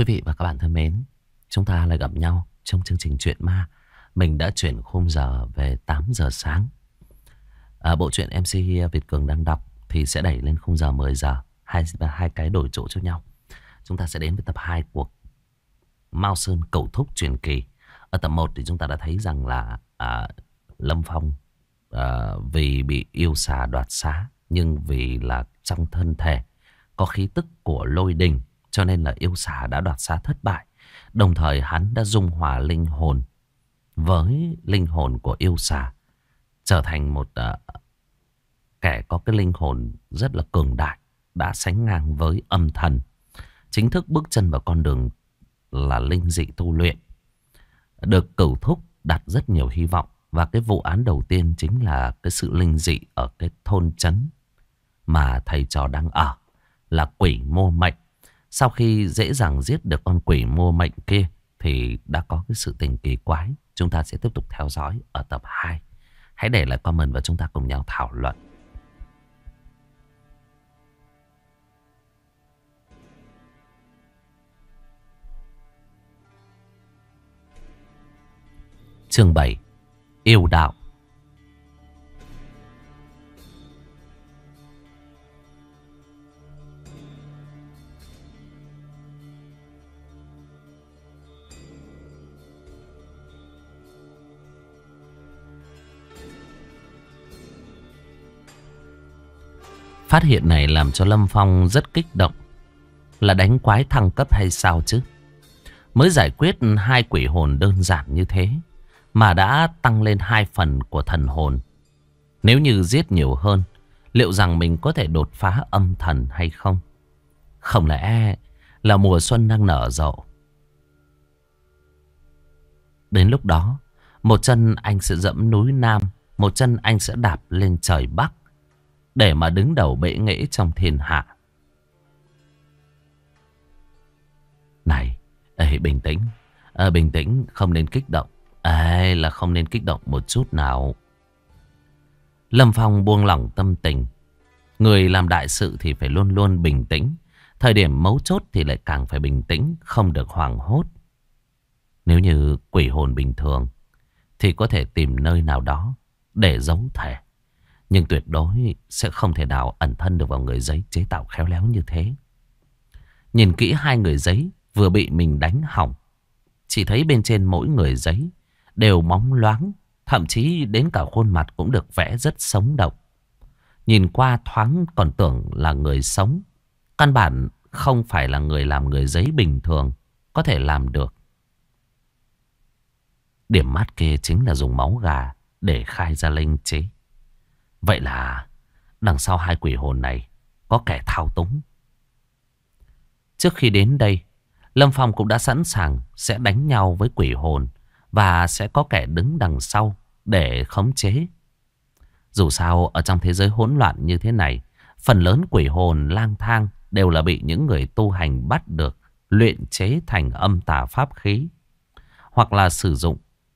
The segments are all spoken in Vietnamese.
Quý vị và các bạn thân mến, chúng ta lại gặp nhau trong chương trình Chuyện Ma. Mình đã chuyển khung giờ về 8 giờ sáng. Bộ truyện MC Việt Cường đang đọc thì sẽ đẩy lên khung giờ 10 giờ. Hai cái đổi chỗ cho nhau. Chúng ta sẽ đến với tập 2 của Mao Sơn Cẩu Thúc truyền kỳ. Ở tập 1 thì chúng ta đã thấy rằng là Lâm Phong vì bị yêu xà đoạt xá, nhưng vì là trong thân thể có khí tức của lôi đình, cho nên là yêu xà đã đoạt xá thất bại. Đồng thời hắn đã dung hòa linh hồn với linh hồn của yêu xà, trở thành một kẻ có cái linh hồn rất là cường đại, đã sánh ngang với âm thần. Chính thức bước chân vào con đường là linh dị tu luyện, được Cửu Thúc đặt rất nhiều hy vọng. Và cái vụ án đầu tiên chính là cái sự linh dị ở cái thôn trấn mà thầy trò đang ở, là quỷ mô mệnh. Sau khi dễ dàng giết được con quỷ mô mệnh kia thì đã có cái sự tình kỳ quái. Chúng ta sẽ tiếp tục theo dõi ở tập 2. Hãy để lại comment và chúng ta cùng nhau thảo luận. Chương 7. Yêu đạo. Phát hiện này làm cho Lâm Phong rất kích động. Là đánh quái thăng cấp hay sao chứ? Mới giải quyết 2 quỷ hồn đơn giản như thế mà đã tăng lên 2 phần của thần hồn. Nếu như giết nhiều hơn, liệu rằng mình có thể đột phá âm thần hay không? Không lẽ là mùa xuân đang nở rộ? Đến lúc đó, một chân anh sẽ dẫm núi Nam, một chân anh sẽ đạp lên trời Bắc, để mà đứng đầu bệ nghệ trong thiên hạ. Này, bình tĩnh. Bình tĩnh, không nên kích động. Là không nên kích động một chút nào. Lâm Phong buông lỏng tâm tình. Người làm đại sự thì phải luôn luôn bình tĩnh. Thời điểm mấu chốt thì lại càng phải bình tĩnh, không được hoảng hốt. Nếu như quỷ hồn bình thường thì có thể tìm nơi nào đó để giấu thể, nhưng tuyệt đối sẽ không thể nào ẩn thân được vào người giấy chế tạo khéo léo như thế. Nhìn kỹ 2 người giấy vừa bị mình đánh hỏng, chỉ thấy bên trên mỗi người giấy đều bóng loáng, thậm chí đến cả khuôn mặt cũng được vẽ rất sống động. Nhìn qua thoáng còn tưởng là người sống, căn bản không phải là người làm người giấy bình thường có thể làm được. Điểm mắt kia chính là dùng máu gà để khai ra linh trí. Vậy là đằng sau 2 quỷ hồn này có kẻ thao túng. Trước khi đến đây, Lâm Phong cũng đã sẵn sàng sẽ đánh nhau với quỷ hồn, và sẽ có kẻ đứng đằng sau để khống chế. Dù sao ở trong thế giới hỗn loạn như thế này, phần lớn quỷ hồn lang thang đều là bị những người tu hành bắt được, luyện chế thành âm tà pháp khí, hoặc là sử dụng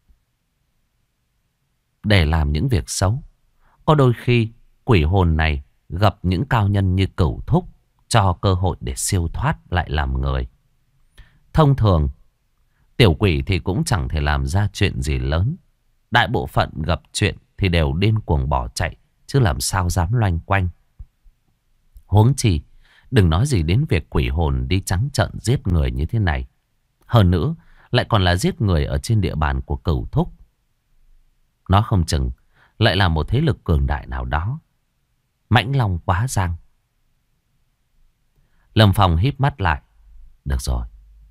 để làm những việc xấu. Có đôi khi quỷ hồn này gặp những cao nhân như Cửu Thúc, cho cơ hội để siêu thoát lại làm người. Thông thường tiểu quỷ thì cũng chẳng thể làm ra chuyện gì lớn. Đại bộ phận gặp chuyện thì đều điên cuồng bỏ chạy, chứ làm sao dám loanh quanh. Huống chi đừng nói gì đến việc quỷ hồn đi trắng trợn giết người như thế này. Hơn nữa lại còn là giết người ở trên địa bàn của Cửu Thúc. Nó không chừng lại là một thế lực cường đại nào đó. Mãnh Long quá giang. Lâm Phong híp mắt lại. Được rồi.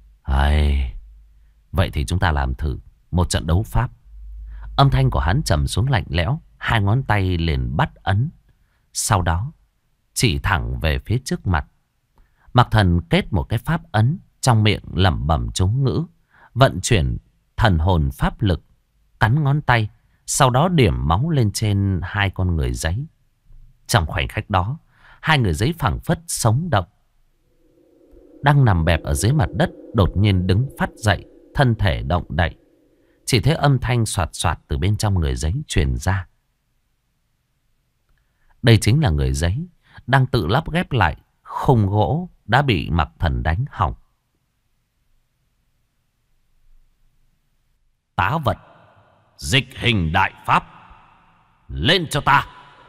Vậy thì chúng ta làm thử một trận đấu pháp. Âm thanh của hắn trầm xuống lạnh lẽo. 2 ngón tay liền bắt ấn. Sau đó chỉ thẳng về phía trước mặt. Mặc Thần kết một cái pháp ấn, trong miệng lẩm bẩm chú ngữ, vận chuyển thần hồn pháp lực, cắn ngón tay, sau đó điểm máu lên trên 2 con người giấy. Trong khoảnh khắc đó, 2 người giấy phảng phất sống động. Đang nằm bẹp ở dưới mặt đất đột nhiên đứng phát dậy, thân thể động đậy. Chỉ thấy âm thanh soạt soạt từ bên trong người giấy truyền ra. Đây chính là người giấy đang tự lắp ghép lại khung gỗ đã bị Mặc Thần đánh hỏng. Tá vật dịch hình đại pháp, lên cho ta.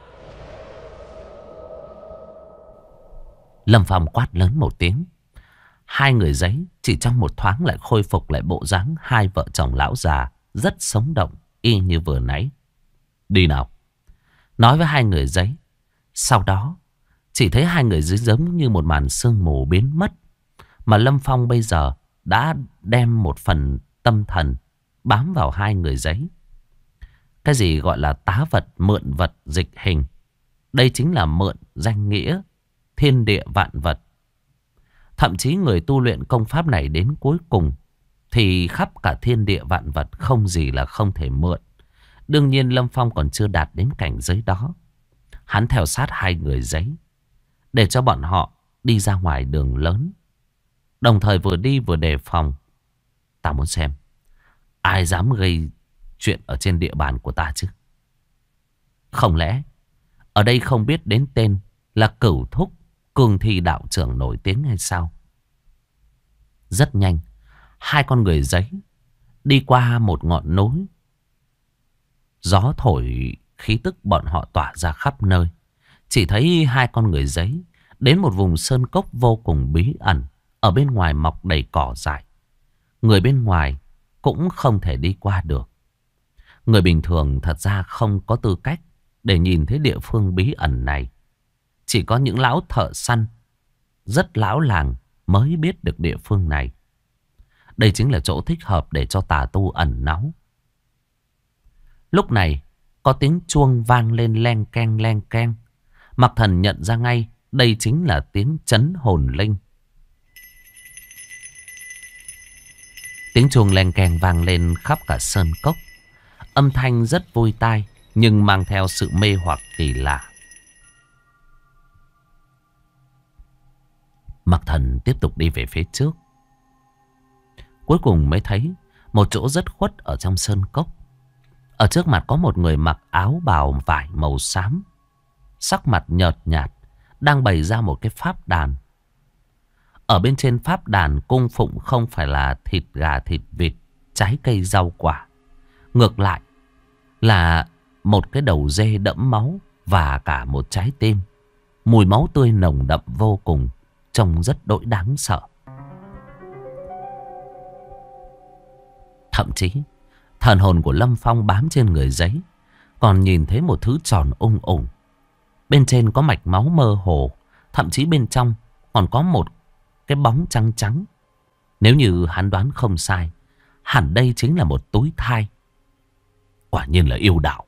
Lâm Phong quát lớn một tiếng. Hai người giấy chỉ trong một thoáng lại khôi phục lại bộ dáng hai vợ chồng lão già, rất sống động, y như vừa nãy. Đi nào, nói với hai người giấy. Sau đó chỉ thấy hai người giấy giống như một màn sương mù biến mất. Mà Lâm Phong bây giờ đã đem một phần tâm thần bám vào hai người giấy. Cái gì gọi là tá vật, mượn vật, dịch hình, đây chính là mượn danh nghĩa thiên địa vạn vật. Thậm chí người tu luyện công pháp này đến cuối cùng thì khắp cả thiên địa vạn vật không gì là không thể mượn. Đương nhiên Lâm Phong còn chưa đạt đến cảnh giới đó. Hắn theo sát hai người giấy để cho bọn họ đi ra ngoài đường lớn, đồng thời vừa đi vừa đề phòng. Ta muốn xem ai dám gây chuyện ở trên địa bàn của ta chứ. Không lẽ ở đây không biết đến tên là Cửu Thúc, cương thi đạo trưởng nổi tiếng hay sao? Rất nhanh, hai con người giấy đi qua một ngọn núi. Gió thổi, khí tức bọn họ tỏa ra khắp nơi. Chỉ thấy hai con người giấy đến một vùng sơn cốc vô cùng bí ẩn. Ở bên ngoài mọc đầy cỏ dại. Người bên ngoài cũng không thể đi qua được. Người bình thường thật ra không có tư cách để nhìn thấy địa phương bí ẩn này. Chỉ có những lão thợ săn rất lão làng mới biết được địa phương này. Đây chính là chỗ thích hợp để cho tà tu ẩn náu. Lúc này có tiếng chuông vang lên leng keng leng keng. Mặc Thần nhận ra ngay đây chính là tiếng trấn hồn linh. Tiếng chuông leng keng vang lên khắp cả sơn cốc. Âm thanh rất vui tai nhưng mang theo sự mê hoặc kỳ lạ. Mặc Thần tiếp tục đi về phía trước. Cuối cùng mới thấy một chỗ rất khuất ở trong sơn cốc. Ở trước mặt có một người mặc áo bào vải màu xám, sắc mặt nhợt nhạt, đang bày ra một cái pháp đàn. Ở bên trên pháp đàn cung phụng không phải là thịt gà, thịt vịt, trái cây, rau quả. Ngược lại là một cái đầu dê đẫm máu và cả một trái tim. Mùi máu tươi nồng đậm vô cùng, trông rất đỗi đáng sợ. Thậm chí thần hồn của Lâm Phong bám trên người giấy còn nhìn thấy một thứ tròn ung ủng. Bên trên có mạch máu mơ hồ. Thậm chí bên trong còn có một cái bóng trắng trắng. Nếu như hắn đoán không sai, hẳn đây chính là một túi thai. Quả nhiên là yêu đạo.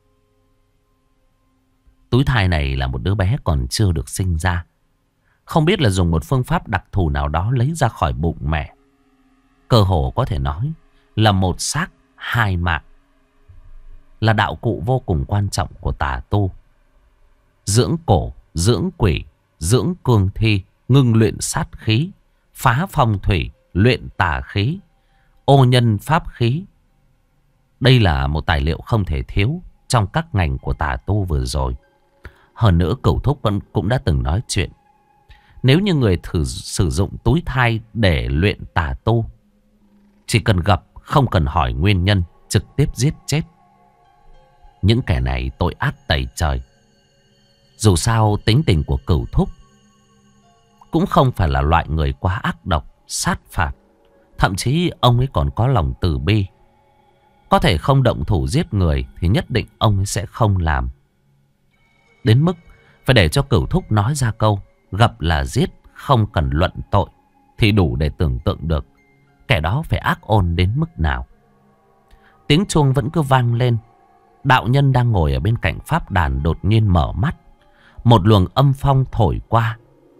Túi thai này là một đứa bé còn chưa được sinh ra. Không biết là dùng một phương pháp đặc thù nào đó lấy ra khỏi bụng mẹ. Cơ hồ có thể nói là một xác hai mạng. Là đạo cụ vô cùng quan trọng của tà tu. Dưỡng cổ, dưỡng quỷ, dưỡng cương thi, ngưng luyện sát khí, phá phong thủy, luyện tà khí, ô nhân pháp khí. Đây là một tài liệu không thể thiếu trong các ngành của tà tu vừa rồi. Hơn nữa Cửu Thúc cũng đã từng nói chuyện. Nếu như người sử dụng túi thai để luyện tà tu, chỉ cần gặp, không cần hỏi nguyên nhân, trực tiếp giết chết. Những kẻ này tội ác tày trời. Dù sao tính tình của Cửu Thúc cũng không phải là loại người quá ác độc, sát phạt. Thậm chí ông ấy còn có lòng từ bi. Có thể không động thủ giết người thì nhất định ông ấy sẽ không làm. Đến mức phải để cho Cửu Thúc nói ra câu gặp là giết, không cần luận tội, thì đủ để tưởng tượng được kẻ đó phải ác ôn đến mức nào. Tiếng chuông vẫn cứ vang lên. Đạo nhân đang ngồi ở bên cạnh pháp đàn đột nhiên mở mắt. Một luồng âm phong thổi qua.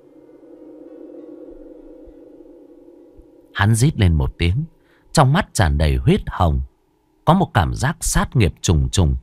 Hắn rít lên một tiếng, trong mắt tràn đầy huyết hồng. Có một cảm giác sát nghiệp trùng trùng.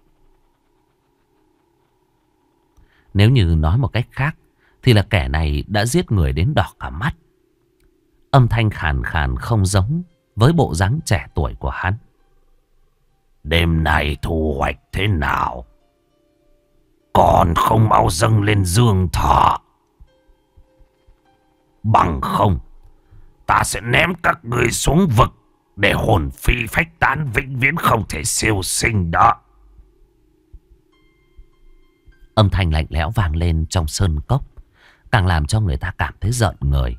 Nếu như nói một cách khác thì là kẻ này đã giết người đến đỏ cả mắt. Âm thanh khàn khàn không giống với bộ dáng trẻ tuổi của hắn. Đêm nay thu hoạch thế nào? Còn không mau dâng lên dương thọ. Bằng không, ta sẽ ném các người xuống vực để hồn phi phách tán, vĩnh viễn không thể siêu sinh đó. Âm thanh lạnh lẽo vang lên trong sơn cốc, càng làm cho người ta cảm thấy rợn người.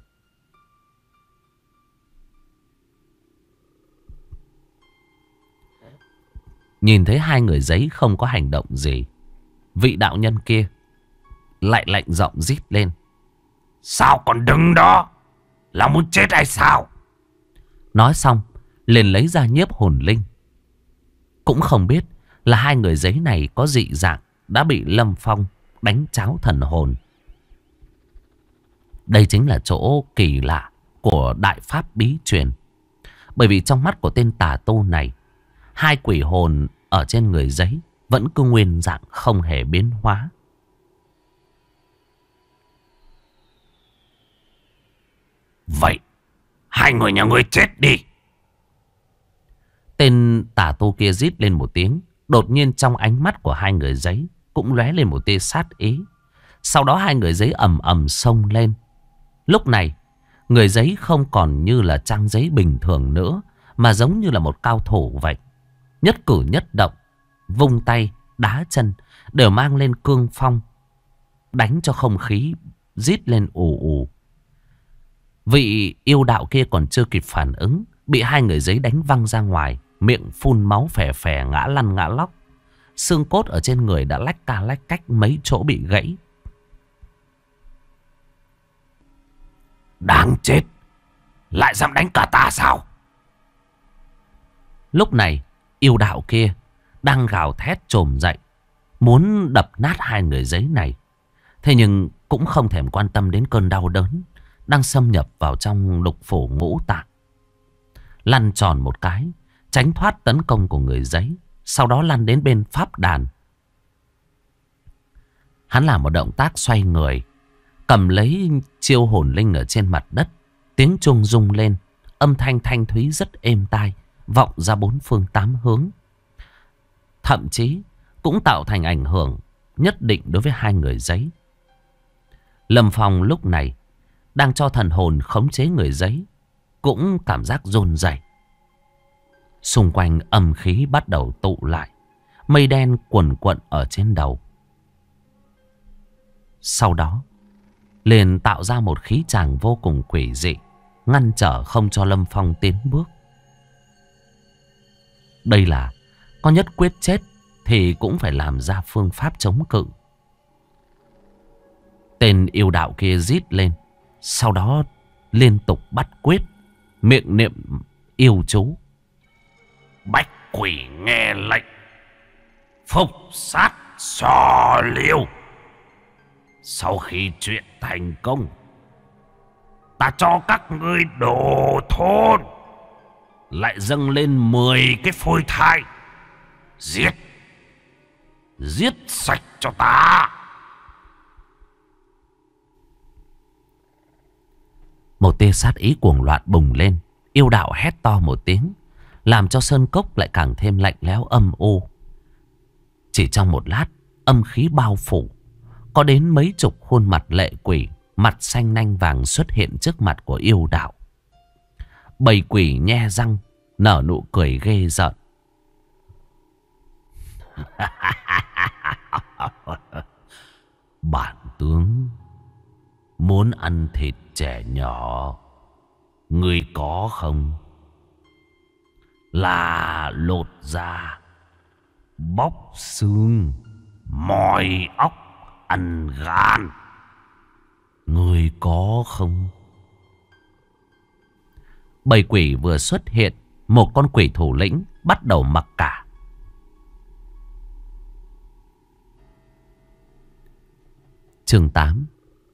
Nhìn thấy hai người giấy không có hành động gì, vị đạo nhân kia lại lạnh giọng rít lên. Sao còn đứng đó? Là muốn chết hay sao? Nói xong liền lấy ra nhiếp hồn linh. Cũng không biết là hai người giấy này có dị dạng, đã bị Lâm Phong đánh tráo thần hồn. Đây chính là chỗ kỳ lạ của đại pháp bí truyền. Bởi vì trong mắt của tên tà tu này, hai quỷ hồn ở trên người giấy vẫn cứ nguyên dạng, không hề biến hóa. Vậy hai người nhà ngươi chết đi. Tên tà tu kia rít lên một tiếng. Đột nhiên trong ánh mắt của hai người giấy cũng lóe lên một tia sát ý. Sau đó hai người giấy ầm ầm xông lên. Lúc này người giấy không còn như là trang giấy bình thường nữa, mà giống như là một cao thủ vậy. Nhất cử nhất động, vung tay, đá chân đều mang lên cương phong, đánh cho không khí rít lên ù ù. Vị yêu đạo kia còn chưa kịp phản ứng, bị hai người giấy đánh văng ra ngoài, miệng phun máu phè phè, ngã lăn ngã lóc. Xương cốt ở trên người đã lách ca lách cách, mấy chỗ bị gãy. Đáng chết, lại dám đánh cả ta sao? Lúc này yêu đạo kia đang gào thét trồm dậy, muốn đập nát hai người giấy này. Thế nhưng cũng không thèm quan tâm đến cơn đau đớn đang xâm nhập vào trong lục phủ ngũ tạng. Lăn tròn một cái, tránh thoát tấn công của người giấy, sau đó lăn đến bên pháp đàn. Hắn làm một động tác xoay người, cầm lấy chiêu hồn linh ở trên mặt đất. Tiếng chuông rung lên, âm thanh thanh thúy rất êm tai, vọng ra bốn phương tám hướng. Thậm chí cũng tạo thành ảnh hưởng nhất định đối với hai người giấy. Lâm Phong lúc này đang cho thần hồn khống chế người giấy, cũng cảm giác run rẩy. Xung quanh âm khí bắt đầu tụ lại, mây đen quần quận ở trên đầu. Sau đó liền tạo ra một khí tràng vô cùng quỷ dị, ngăn trở không cho Lâm Phong tiến bước. Đây là có nhất quyết chết thì cũng phải làm ra phương pháp chống cự. Tên yêu đạo kia rít lên, sau đó liên tục bắt quyết, miệng niệm yêu chú. Bách quỷ nghe lệnh, phục sát xò liêu. Sau khi chuyện thành công, ta cho các ngươi đổ thôn, lại dâng lên 10 cái phôi thai. Giết, giết sạch cho ta. Một tia sát ý cuồng loạn bùng lên. Yêu đạo hét to một tiếng, làm cho sơn cốc lại càng thêm lạnh lẽo âm u. Chỉ trong một lát, âm khí bao phủ. Có đến mấy chục khuôn mặt lệ quỷ, mặt xanh nanh vàng xuất hiện trước mặt của yêu đạo. Bầy quỷ nhe răng, nở nụ cười ghê rợn. Bản tướng muốn ăn thịt trẻ nhỏ, ngươi có không? Là lột da, bóc xương, moi óc, ăn gan, ngươi có không? Bầy quỷ vừa xuất hiện, một con quỷ thủ lĩnh bắt đầu mặc cả. Chương 8.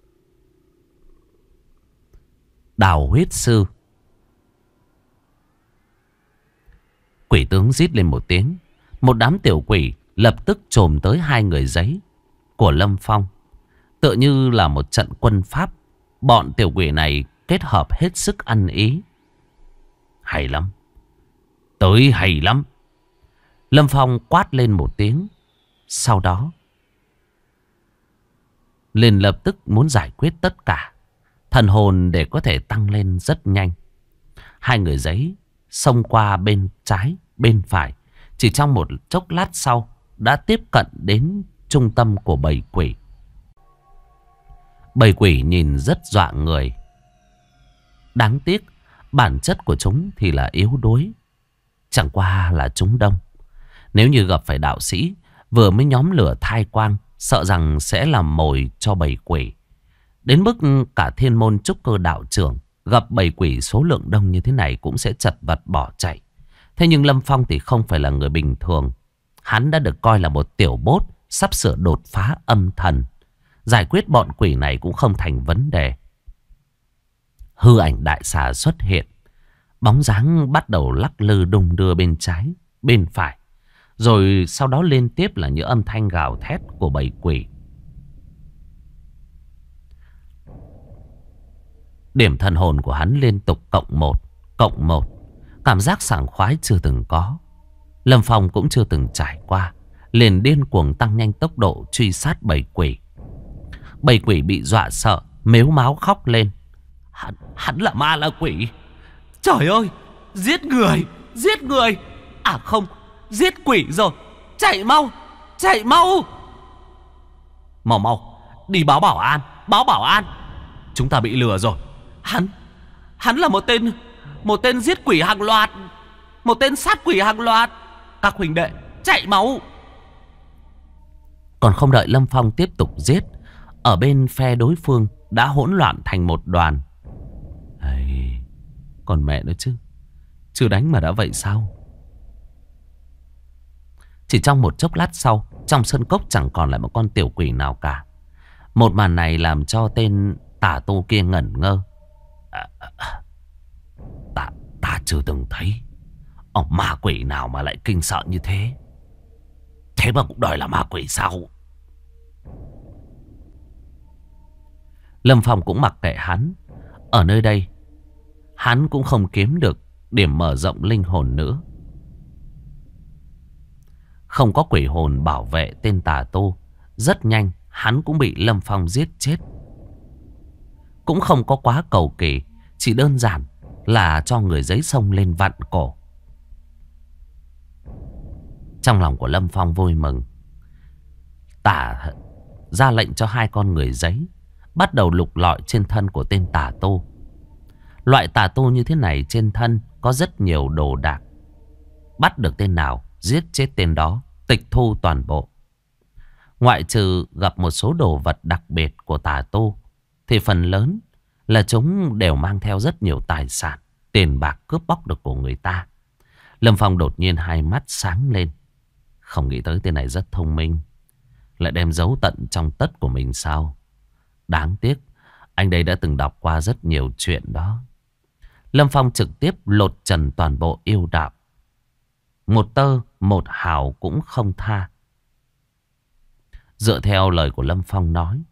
Đào huyết sư. Quỷ tướng rít lên một tiếng, một đám tiểu quỷ lập tức chồm tới hai người giấy của Lâm Phong. Tựa như là một trận quân pháp, bọn tiểu quỷ này kết hợp hết sức ăn ý. Hay lắm, tới hay lắm. Lâm Phong quát lên một tiếng, sau đó liền lập tức muốn giải quyết tất cả. Thần hồn để có thể tăng lên rất nhanh. Hai người giấy xông qua bên trái, bên phải. Chỉ trong một chốc lát sau đã tiếp cận đến trung tâm của bầy quỷ. Bầy quỷ nhìn rất dọa người. Đáng tiếc bản chất của chúng thì là yếu đuối. Chẳng qua là chúng đông. Nếu như gặp phải đạo sĩ vừa mới nhóm lửa thai quang, sợ rằng sẽ làm mồi cho bầy quỷ. Đến mức cả thiên môn trúc cơ đạo trưởng gặp bầy quỷ số lượng đông như thế này cũng sẽ chật vật bỏ chạy. Thế nhưng Lâm Phong thì không phải là người bình thường. Hắn đã được coi là một tiểu bốt sắp sửa đột phá âm thần. Giải quyết bọn quỷ này cũng không thành vấn đề. Hư ảnh đại xà xuất hiện. Bóng dáng bắt đầu lắc lư đung đưa bên trái, bên phải. Rồi sau đó liên tiếp là những âm thanh gào thét của bầy quỷ. Điểm thần hồn của hắn liên tục cộng một. Cảm giác sảng khoái chưa từng có. Lâm Phong cũng chưa từng trải qua. Liền điên cuồng tăng nhanh tốc độ truy sát bầy quỷ. Bầy quỷ bị dọa sợ, mếu máo khóc lên. Hắn là ma là quỷ. Trời ơi, giết người. À không, giết quỷ rồi. Chạy mau, chạy mau. Mau, đi báo bảo an. Chúng ta bị lừa rồi. Hắn là một tên giết quỷ hàng loạt. Một tên sát quỷ hàng loạt. Các huynh đệ, chạy máu. Còn không đợi Lâm Phong tiếp tục giết, ở bên phe đối phương đã hỗn loạn thành một đoàn. Còn mẹ nữa chứ, chưa đánh mà đã vậy sao? Chỉ trong một chốc lát sau, trong sân cốc chẳng còn lại một con tiểu quỷ nào cả. Một màn này làm cho tên tà tu kia ngẩn ngơ. Ta chưa từng thấy ma quỷ nào mà lại kinh sợ như thế. Thế mà cũng đòi là ma quỷ sao? Lâm Phong cũng mặc kệ hắn. Ở nơi đây hắn cũng không kiếm được điểm mở rộng linh hồn nữa. Không có quỷ hồn bảo vệ tên tà tu, rất nhanh hắn cũng bị Lâm Phong giết chết. Cũng không có quá cầu kỳ, chỉ đơn giản là cho người giấy sông lên vặn cổ. Trong lòng của Lâm Phong vui mừng. Tả ra lệnh cho hai con người giấy bắt đầu lục lọi trên thân của tên tà tu. Loại tà tu như thế này trên thân có rất nhiều đồ đạc. Bắt được tên nào, giết chết tên đó, tịch thu toàn bộ. Ngoại trừ gặp một số đồ vật đặc biệt của tà tu, thì phần lớn là chúng đều mang theo rất nhiều tài sản, tiền bạc cướp bóc được của người ta. Lâm Phong đột nhiên hai mắt sáng lên. Không nghĩ tới tên này rất thông minh, lại đem giấu tận trong tất của mình sao? Đáng tiếc anh đây đã từng đọc qua rất nhiều chuyện đó. Lâm Phong trực tiếp lột trần toàn bộ yêu đạo, một tơ một hào cũng không tha. Dựa theo lời của Lâm Phong nói,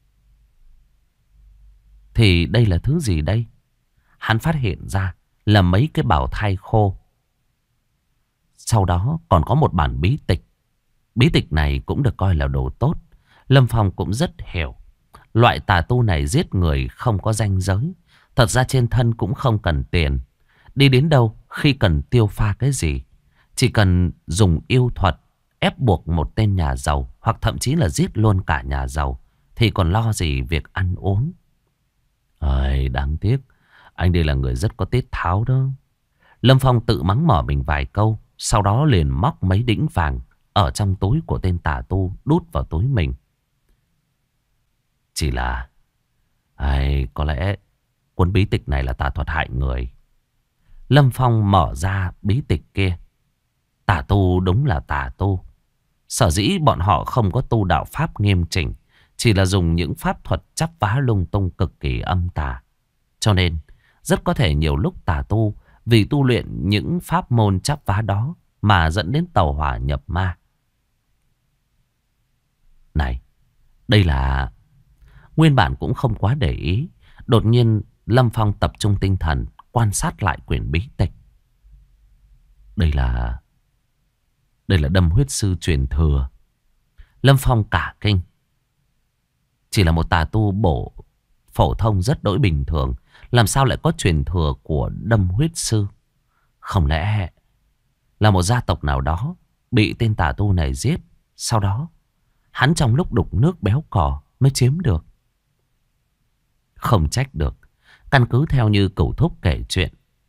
thì đây là thứ gì đây? Hắn phát hiện ra là mấy cái bảo thai khô. Sau đó còn có một bản bí tịch. Bí tịch này cũng được coi là đồ tốt. Lâm Phong cũng rất hiểu. Loại tà tu này giết người không có ranh giới. Thật ra trên thân cũng không cần tiền. Đi đến đâu khi cần tiêu pha cái gì, chỉ cần dùng yêu thuật ép buộc một tên nhà giàu, hoặc thậm chí là giết luôn cả nhà giàu, thì còn lo gì việc ăn uống. Đáng tiếc anh đây là người rất có tiết tháo đó. Lâm Phong tự mắng mỏ mình vài câu, sau đó liền móc mấy đĩnh vàng ở trong túi của tên tà tu đút vào túi mình. Chỉ là có lẽ cuốn bí tịch này là tà thuật hại người. Lâm Phong mở ra bí tịch kia. Tà tu đúng là tà tu. Sở dĩ bọn họ không có tu đạo pháp nghiêm chỉnh, chỉ là dùng những pháp thuật chắp vá lung tung cực kỳ âm tà. Cho nên rất có thể nhiều lúc tà tu vì tu luyện những pháp môn chắp vá đó mà dẫn đến tàu hỏa nhập ma. Này, đây là... Nguyên bản cũng không quá để ý. Đột nhiên Lâm Phong tập trung tinh thần quan sát lại quyển bí tịch. Đây là đâm huyết sư truyền thừa. Lâm Phong cả kinh. Chỉ là một tà tu bổ phổ thông rất đỗi bình thường, làm sao lại có truyền thừa của đâm huyết sư? Không lẽ là một gia tộc nào đó bị tên tà tu này giết, sau đó hắn trong lúc đục nước béo cò mới chiếm được? Không trách được. Căn cứ theo như cửu thúc kể chuyện,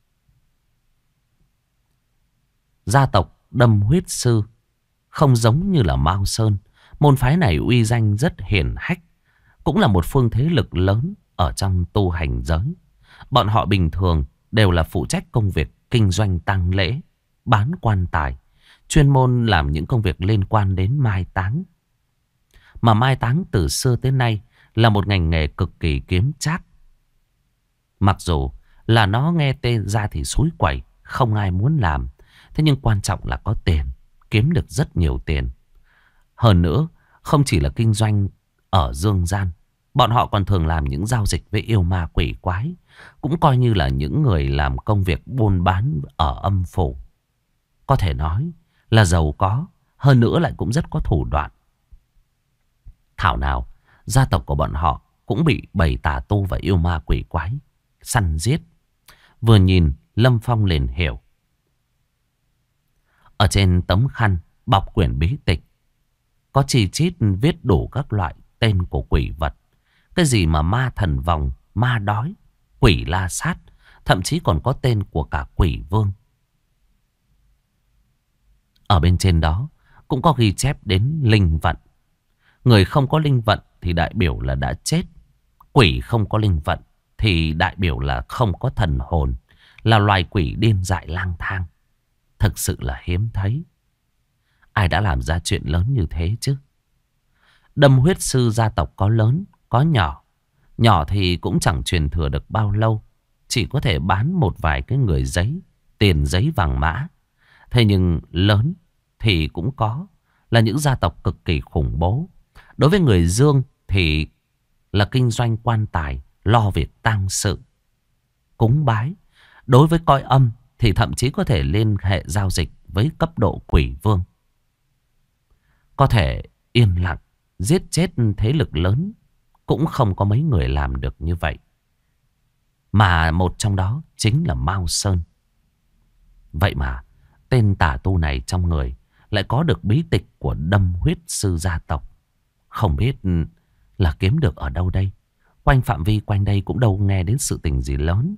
gia tộc Đâm Huyết Sư không giống như là Mao Sơn. Môn phái này uy danh rất hiển hách, cũng là một phương thế lực lớn ở trong tu hành giới. Bọn họ bình thường đều là phụ trách công việc kinh doanh tang lễ, bán quan tài, chuyên môn làm những công việc liên quan đến mai táng. Mà mai táng từ xưa tới nay là một ngành nghề cực kỳ kiếm trác. Mặc dù là nó nghe tên ra thì xúi quẩy, không ai muốn làm. Thế nhưng quan trọng là có tiền, kiếm được rất nhiều tiền. Hơn nữa, không chỉ là kinh doanh ở dương gian, bọn họ còn thường làm những giao dịch với yêu ma quỷ quái, cũng coi như là những người làm công việc buôn bán ở âm phủ. Có thể nói là giàu có, hơn nữa lại cũng rất có thủ đoạn. Thảo nào, gia tộc của bọn họ cũng bị bầy tà tu và yêu ma quỷ quái săn giết. Vừa nhìn, Lâm Phong liền hiểu. Ở trên tấm khăn bọc quyển bí tịch có chi chít viết đủ các loại tên của quỷ vật. Cái gì mà ma thần vòng, ma đói, quỷ la sát, thậm chí còn có tên của cả quỷ vương. Ở bên trên đó cũng có ghi chép đến linh vận. Người không có linh vận thì đại biểu là đã chết. Quỷ không có linh vận thì đại biểu là không có thần hồn, là loài quỷ điên dại lang thang. Thực sự là hiếm thấy. Ai đã làm ra chuyện lớn như thế chứ? Đâm Huyết Sư gia tộc có lớn, có nhỏ. Nhỏ thì cũng chẳng truyền thừa được bao lâu, chỉ có thể bán một vài cái người giấy, tiền giấy vàng mã. Thế nhưng lớn thì cũng có, là những gia tộc cực kỳ khủng bố. Đối với người dương thì là kinh doanh quan tài, lo việc tang sự, cúng bái. Đối với cõi âm thì thậm chí có thể liên hệ giao dịch với cấp độ quỷ vương. Có thể yên lặng giết chết thế lực lớn cũng không có mấy người làm được như vậy. Mà một trong đó chính là Mao Sơn. Vậy mà tên tà tu này trong người lại có được bí tịch của Đâm Huyết Sư gia tộc. Không biết là kiếm được ở đâu đây. Quanh phạm vi quanh đây cũng đâu nghe đến sự tình gì lớn.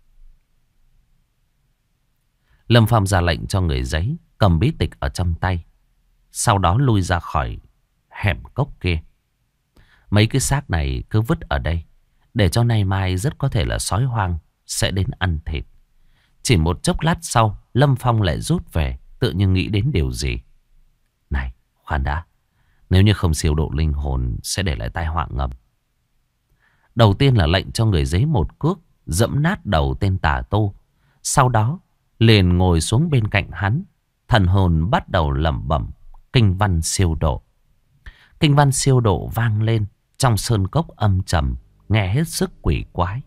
Lâm Phàm ra lệnh cho người giấy cầm bí tịch ở trong tay, sau đó lui ra khỏi hẻm cốc kia. Mấy cái xác này cứ vứt ở đây, để cho nay mai rất có thể là sói hoang sẽ đến ăn thịt. Chỉ một chốc lát sau, Lâm Phong lại rút về, tự nhiên nghĩ đến điều gì. Này, khoan đã. Nếu như không siêu độ linh hồn sẽ để lại tai họa ngầm. Đầu tiên là lệnh cho người giấy một cước dẫm nát đầu tên tà tu. Sau đó liền ngồi xuống bên cạnh hắn. Thần hồn bắt đầu lẩm bẩm kinh văn siêu độ. Kinh văn siêu độ vang lên trong sơn cốc âm trầm, nghe hết sức quỷ quái.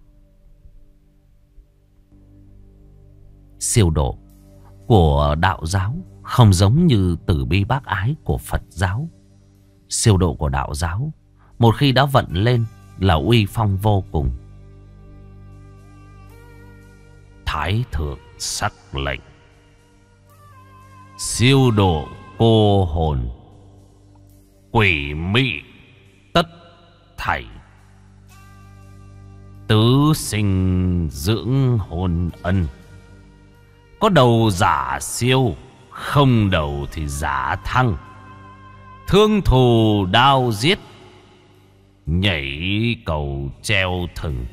Siêu độ của đạo giáo không giống như từ bi bác ái của Phật giáo. Siêu độ của đạo giáo một khi đã vận lên là uy phong vô cùng. Thái thượng sắc lệnh siêu độ cô hồn, quỷ mị tất thảy, tứ sinh dưỡng hồn ân. Có đầu giả siêu, không đầu thì giả thăng. Thương thù đao giết, nhảy cầu treo thừng.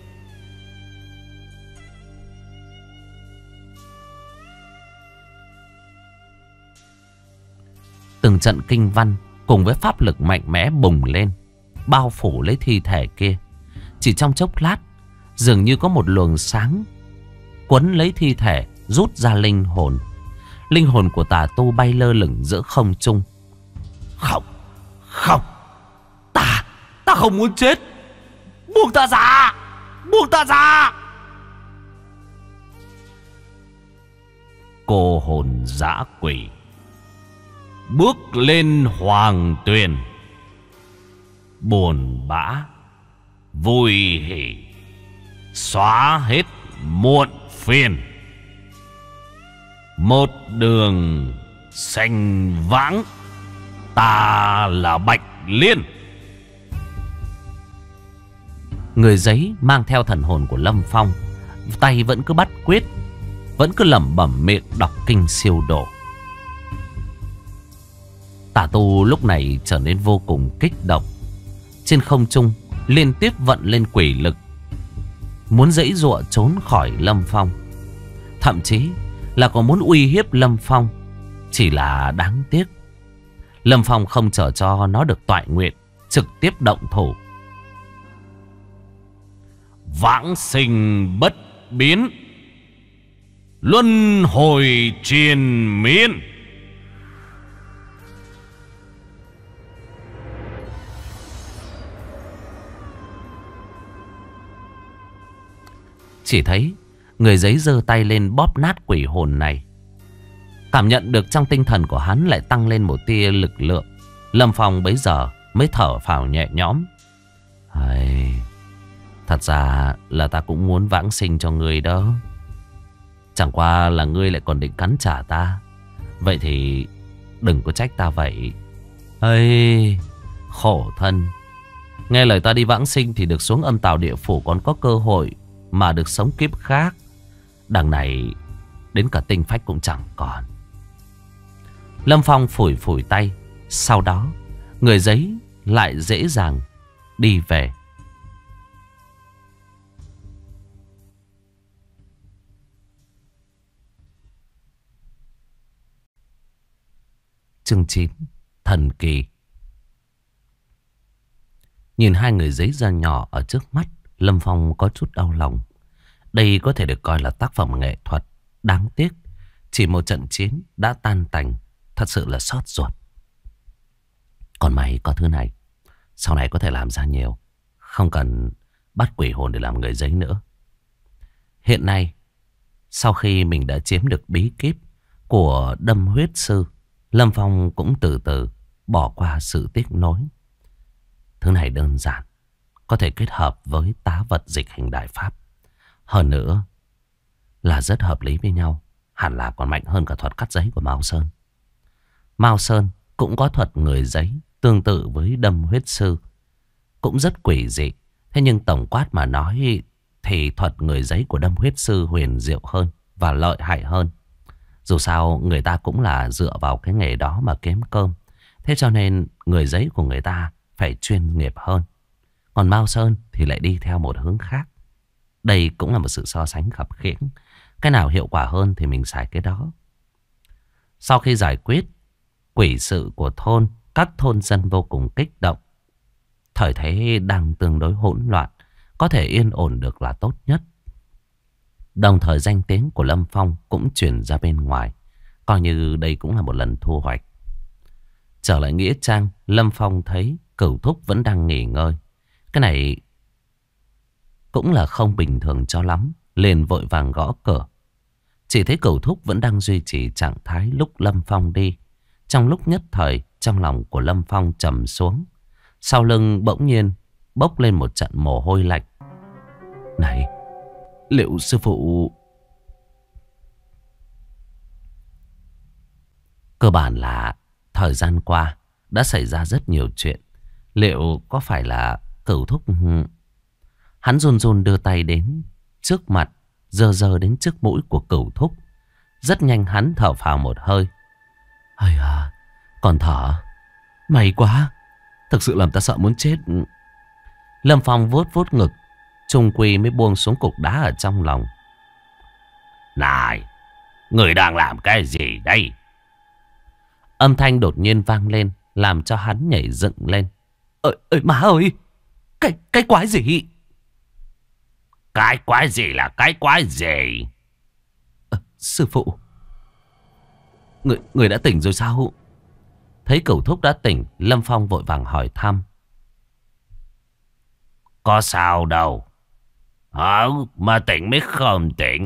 Từng trận kinh văn cùng với pháp lực mạnh mẽ bùng lên, bao phủ lấy thi thể kia. Chỉ trong chốc lát, dường như có một luồng sáng quấn lấy thi thể, rút ra linh hồn. Linh hồn của tà tu bay lơ lửng giữa không trung. Không, không, ta không muốn chết. Buông ta ra, buông ta ra. Cô hồn dã quỷ bước lên hoàng tuyền, buồn bã vui hỉ, xóa hết muộn phiền. một đường xanh vãng, ta là Bạch Liên. Người giấy mang theo thần hồn của Lâm Phong, tay vẫn cứ bắt quyết, vẫn cứ lẩm bẩm miệng đọc kinh siêu độ. Tà tu lúc này trở nên vô cùng kích động. Trên không trung liên tiếp vận lên quỷ lực, muốn giãy giụa trốn khỏi Lâm Phong. Thậm chí là còn muốn uy hiếp Lâm Phong. Chỉ là đáng tiếc, Lâm Phong không chờ cho nó được toại nguyện, trực tiếp động thủ. Vãng sinh bất biến, luân hồi triền miên. Chỉ thấy người giấy giơ tay lên bóp nát quỷ hồn này. Cảm nhận được trong tinh thần của hắn lại tăng lên một tia lực lượng. Lâm Phong bấy giờ mới thở phào nhẹ nhõm. Thật ra là ta cũng muốn vãng sinh cho ngươi đó. Chẳng qua là ngươi lại còn định cắn trả ta. Vậy thì đừng có trách ta vậy. Khổ thân. Nghe lời ta đi vãng sinh thì được xuống âm tào địa phủ, còn có cơ hội mà được sống kiếp khác. Đằng này đến cả tinh phách cũng chẳng còn. Lâm Phong phủi phủi tay. Sau đó người giấy lại dễ dàng đi về. Chương 9. Thần kỳ. Nhìn hai người giấy da nhỏ ở trước mắt, Lâm Phong có chút đau lòng. Đây có thể được coi là tác phẩm nghệ thuật. Đáng tiếc, chỉ một trận chiến đã tan tành. Thật sự là xót ruột. Còn mày có thứ này, sau này có thể làm ra nhiều. Không cần bắt quỷ hồn để làm người giấy nữa. Hiện nay, sau khi mình đã chiếm được bí kíp của Đâm Huyết Sư, Lâm Phong cũng từ từ bỏ qua sự tiếc nối. Thứ này đơn giản, có thể kết hợp với tá vật dịch hình đại pháp. Hơn nữa là rất hợp lý với nhau. Hẳn là còn mạnh hơn cả thuật cắt giấy của Mao Sơn. Mao Sơn cũng có thuật người giấy tương tự với Đâm Huyết Sư, cũng rất quỷ dị. Thế nhưng tổng quát mà nói thì thuật người giấy của Đâm Huyết Sư huyền diệu hơn và lợi hại hơn. Dù sao người ta cũng là dựa vào cái nghề đó mà kiếm cơm. Thế cho nên người giấy của người ta phải chuyên nghiệp hơn. Còn Mao Sơn thì lại đi theo một hướng khác. Đây cũng là một sự so sánh khập khiễng. Cái nào hiệu quả hơn thì mình xài cái đó. Sau khi giải quyết quỷ sự của thôn, các thôn dân vô cùng kích động. Thời thế đang tương đối hỗn loạn, có thể yên ổn được là tốt nhất. Đồng thời danh tiếng của Lâm Phong cũng truyền ra bên ngoài, coi như đây cũng là một lần thu hoạch. Trở lại nghĩa trang, Lâm Phong thấy Cửu Thúc vẫn đang nghỉ ngơi. Cái này cũng là không bình thường cho lắm, liền vội vàng gõ cửa. Chỉ thấy Cửu Thúc vẫn đang duy trì trạng thái lúc Lâm Phong đi. Trong lúc nhất thời, trong lòng của Lâm Phong trầm xuống. Sau lưng bỗng nhiên bốc lên một trận mồ hôi lạnh. Này, liệu sư phụ... Cơ bản là thời gian qua đã xảy ra rất nhiều chuyện. Liệu có phải là Cửu Thúc... Hắn run run đưa tay đến trước mặt, giơ giơ đến trước mũi của Cửu Thúc. Rất nhanh hắn thở phào một hơi. Ây à, còn thở. May quá, thực sự làm ta sợ muốn chết. Lâm Phong vuốt vuốt ngực, trung quy mới buông xuống cục đá ở trong lòng. Này, người đang làm cái gì đây? Âm thanh đột nhiên vang lên, làm cho hắn nhảy dựng lên. Má ơi, cái quái gì? Cái quái gì là cái quái gì? Sư phụ, người đã tỉnh rồi sao? Thấy Cửu Thúc đã tỉnh, Lâm Phong vội vàng hỏi thăm. Có sao đâu. Mà tỉnh mới không tỉnh.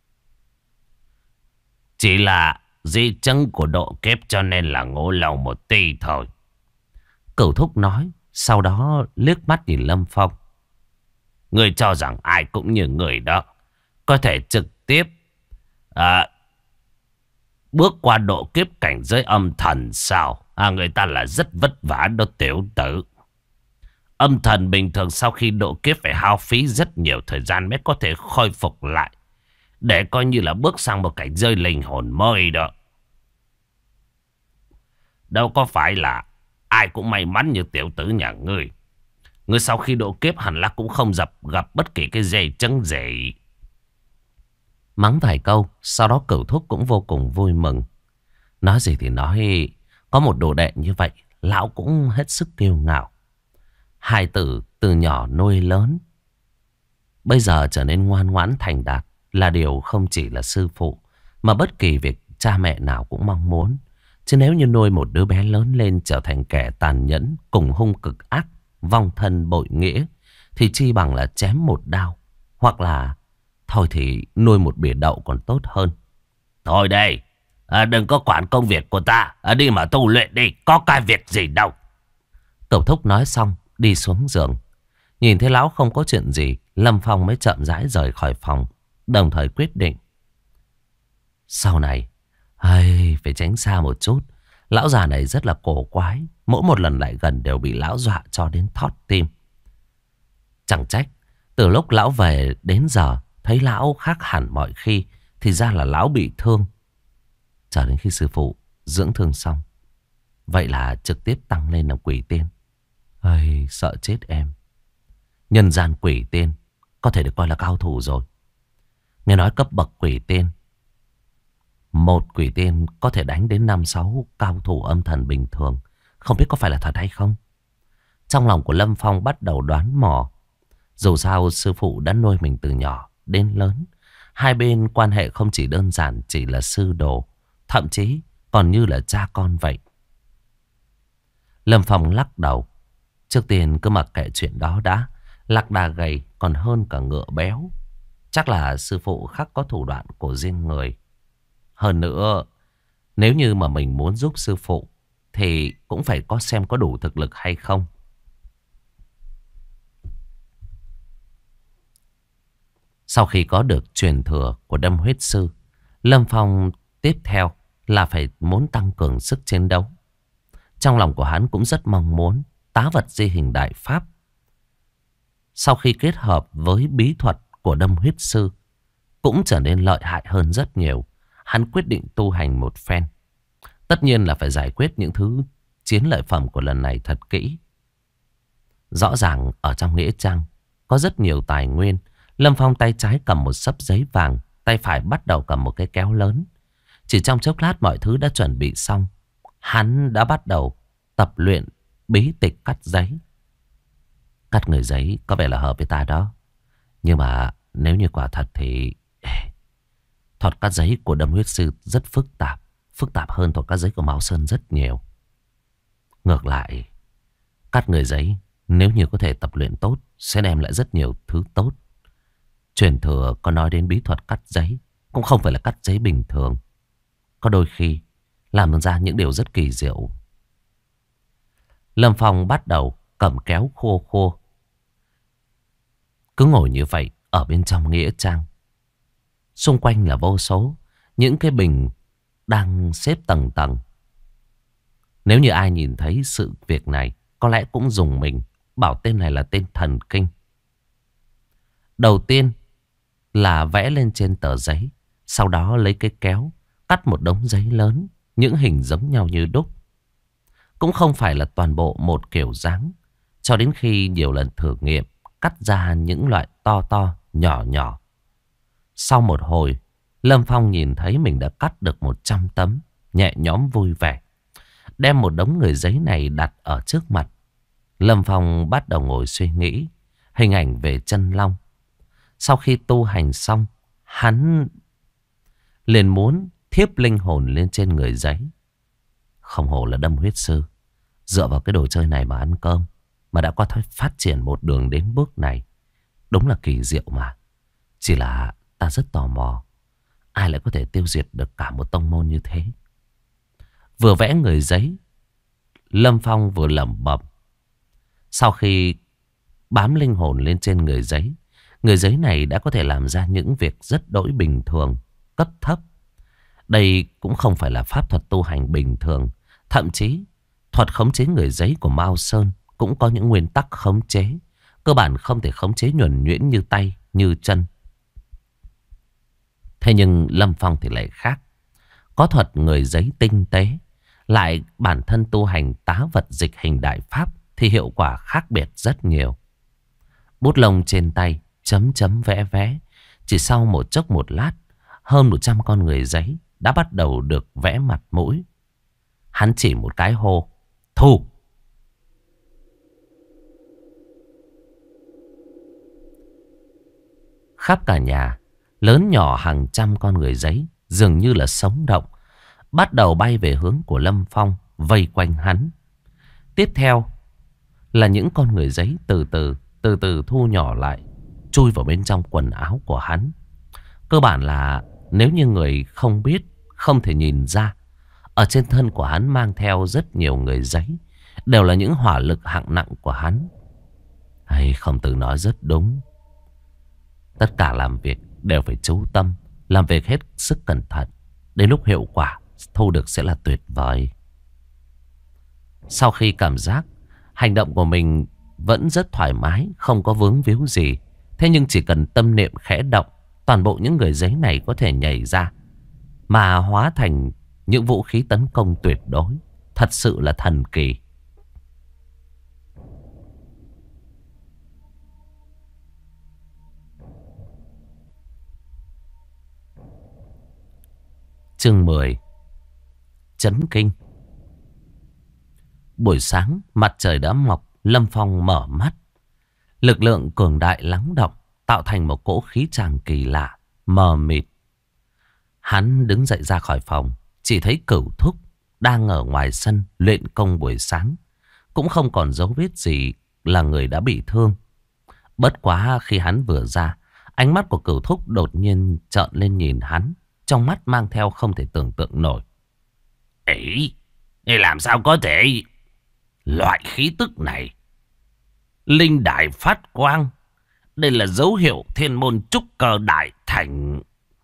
Chỉ là di chứng của độ kiếp cho nên là ngủ lâu một tí thôi. Cửu Thúc nói, sau đó liếc mắt nhìn Lâm Phong. Người cho rằng ai cũng như người đó, có thể trực tiếp bước qua độ kiếp cảnh giới âm thần sao? Người ta là rất vất vả đó tiểu tử. Âm thần bình thường sau khi độ kiếp phải hao phí rất nhiều thời gian mới có thể khôi phục lại. Để coi như là bước sang một cảnh giới linh hồn mới đó. Đâu có phải là ai cũng may mắn như tiểu tử nhà ngươi. Ngươi sau khi độ kiếp hẳn là cũng không gặp bất kỳ cái gì chấn gì. Mắng vài câu, sau đó Cửu Thúc cũng vô cùng vui mừng. Nói gì thì nói, có một đồ đệ như vậy, lão cũng hết sức kiêu ngạo. Hai tử từ nhỏ nuôi lớn, bây giờ trở nên ngoan ngoãn thành đạt là điều không chỉ là sư phụ, mà bất kỳ việc cha mẹ nào cũng mong muốn. Chứ nếu như nuôi một đứa bé lớn lên trở thành kẻ tàn nhẫn, cùng hung cực ác, vong thân bội nghĩa, thì chi bằng là chém một đao. Hoặc là thôi thì nuôi một bỉa đậu còn tốt hơn. Thôi đây, đừng có quản công việc của ta. Đi mà tu luyện đi, có cái việc gì đâu. Cửu Thúc nói xong đi xuống giường. Nhìn thấy lão không có chuyện gì, Lâm Phong mới chậm rãi rời khỏi phòng, đồng thời quyết định sau này phải tránh xa một chút. Lão già này rất là cổ quái, mỗi một lần lại gần đều bị lão dọa cho đến thót tim. Chẳng trách từ lúc lão về đến giờ thấy lão khác hẳn mọi khi, thì ra là lão bị thương. Chờ đến khi sư phụ dưỡng thương xong, vậy là trực tiếp tăng lên làm quỷ tiên. Sợ chết em. Nhân gian quỷ tiên có thể được coi là cao thủ rồi. Nghe nói cấp bậc quỷ tiên, một quỷ tiên có thể đánh đến 5-6 cao thủ âm thần bình thường. Không biết có phải là thật hay không. Trong lòng của Lâm Phong bắt đầu đoán mò. Dù sao sư phụ đã nuôi mình từ nhỏ đến lớn. Hai bên quan hệ không chỉ đơn giản chỉ là sư đồ, thậm chí còn như là cha con vậy. Lâm Phong lắc đầu. Trước tiên cứ mặc kệ chuyện đó đã. Lạc đà gầy còn hơn cả ngựa béo. Chắc là sư phụ khắc có thủ đoạn của riêng người. Hơn nữa, nếu như mà mình muốn giúp sư phụ thì cũng phải xem có đủ thực lực hay không. Sau khi có được truyền thừa của Đâm Huyết Sư, Lâm Phong tiếp theo là phải muốn tăng cường sức chiến đấu. Trong lòng của hắn cũng rất mong muốn tá vật di hình đại pháp. Sau khi kết hợp với bí thuật của Đâm Huyết Sư, cũng trở nên lợi hại hơn rất nhiều. Hắn quyết định tu hành một phen. Tất nhiên là phải giải quyết những thứ chiến lợi phẩm của lần này thật kỹ. Rõ ràng ở trong nghĩa trang có rất nhiều tài nguyên. Lâm Phong tay trái cầm một xấp giấy vàng, tay phải bắt đầu cầm một cái kéo lớn. Chỉ trong chốc lát mọi thứ đã chuẩn bị xong. Hắn đã bắt đầu tập luyện bí tịch cắt giấy. Cắt người giấy có vẻ là hợp với ta đó. Nhưng mà nếu như quả thật thì thuật cắt giấy của Đâm Huyết Sư rất phức tạp. Phức tạp hơn thuật cắt giấy của Mao Sơn rất nhiều. Ngược lại, cắt người giấy nếu như có thể tập luyện tốt sẽ đem lại rất nhiều thứ tốt. Truyền thừa có nói đến bí thuật cắt giấy cũng không phải là cắt giấy bình thường. Có đôi khi làm ra những điều rất kỳ diệu. Lâm Phong bắt đầu cầm kéo khô khô. Cứ ngồi như vậy ở bên trong nghĩa trang. Xung quanh là vô số những cái bình đang xếp tầng tầng. Nếu như ai nhìn thấy sự việc này, có lẽ cũng dùng mình, bảo tên này là tên thần kinh. Đầu tiên là vẽ lên trên tờ giấy, sau đó lấy cái kéo cắt một đống giấy lớn, những hình giống nhau như đúc. Cũng không phải là toàn bộ một kiểu dáng. Cho đến khi nhiều lần thử nghiệm, cắt ra những loại to to, nhỏ nhỏ. Sau một hồi, Lâm Phong nhìn thấy mình đã cắt được 100 tấm, nhẹ nhõm vui vẻ. Đem một đống người giấy này đặt ở trước mặt. Lâm Phong bắt đầu ngồi suy nghĩ hình ảnh về chân long. Sau khi tu hành xong, hắn liền muốn thiếp linh hồn lên trên người giấy. Không hổ là Đâm Huyết Sư, dựa vào cái đồ chơi này mà ăn cơm, mà đã có thể phát triển một đường đến bước này. Đúng là kỳ diệu mà. Chỉ là ta rất tò mò, ai lại có thể tiêu diệt được cả một tông môn như thế. Vừa vẽ người giấy, Lâm Phong vừa lẩm bẩm. Sau khi bám linh hồn lên trên người giấy này đã có thể làm ra những việc rất đỗi bình thường, cấp thấp. Đây cũng không phải là pháp thuật tu hành bình thường. Thậm chí thuật khống chế người giấy của Mao Sơn cũng có những nguyên tắc khống chế. Cơ bản không thể khống chế nhuần nhuyễn như tay, như chân. Thế nhưng Lâm Phong thì lại khác. Có thuật người giấy tinh tế, lại bản thân tu hành tá vật dịch hình đại pháp thì hiệu quả khác biệt rất nhiều. Bút lông trên tay chấm chấm vẽ vẽ. Chỉ sau một chốc một lát, hơn 100 con người giấy đã bắt đầu được vẽ mặt mũi. Hắn chỉ một cái hô: thu! Khắp cả nhà, lớn nhỏ hàng trăm con người giấy dường như là sống động, bắt đầu bay về hướng của Lâm Phong, vây quanh hắn. Tiếp theo là những con người giấy từ từ thu nhỏ lại, chui vào bên trong quần áo của hắn. Cơ bản là nếu như người không biết, không thể nhìn ra, ở trên thân của hắn mang theo rất nhiều người giấy, đều là những hỏa lực hạng nặng của hắn. Hay Khổng Tử nói rất đúng. Tất cả làm việc đều phải chú tâm, làm việc hết sức cẩn thận. Đến lúc hiệu quả thu được sẽ là tuyệt vời. Sau khi cảm giác hành động của mình vẫn rất thoải mái, không có vướng víu gì, thế nhưng chỉ cần tâm niệm khẽ động, toàn bộ những người giấy này có thể nhảy ra mà hóa thành những vũ khí tấn công tuyệt đối. Thật sự là thần kỳ. Chương 10. Chấn kinh. Buổi sáng mặt trời đã mọc, Lâm Phong mở mắt. Lực lượng cường đại lắng động, tạo thành một cỗ khí tràng kỳ lạ, mờ mịt. Hắn đứng dậy ra khỏi phòng, chỉ thấy Cửu Thúc đang ở ngoài sân luyện công buổi sáng. Cũng không còn dấu vết gì là người đã bị thương. Bất quá khi hắn vừa ra, ánh mắt của Cửu Thúc đột nhiên trợn lên nhìn hắn, trong mắt mang theo không thể tưởng tượng nổi. Ấy, làm sao có thể? Loại khí tức này, linh đại phát quang, đây là dấu hiệu thiên môn trúc cơ đại thành.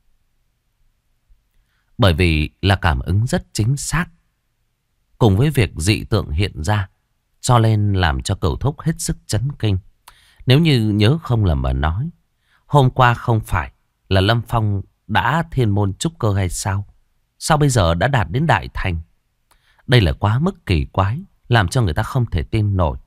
Bởi vì là cảm ứng rất chính xác, cùng với việc dị tượng hiện ra, cho nên làm cho Cửu Thúc hết sức chấn kinh. Nếu như nhớ không lầm mà nói, hôm qua không phải là Lâm Phong đã thiên môn trúc cơ hay sao? Sao bây giờ đã đạt đến đại thành? Đây là quá mức kỳ quái, làm cho người ta không thể tin nổi.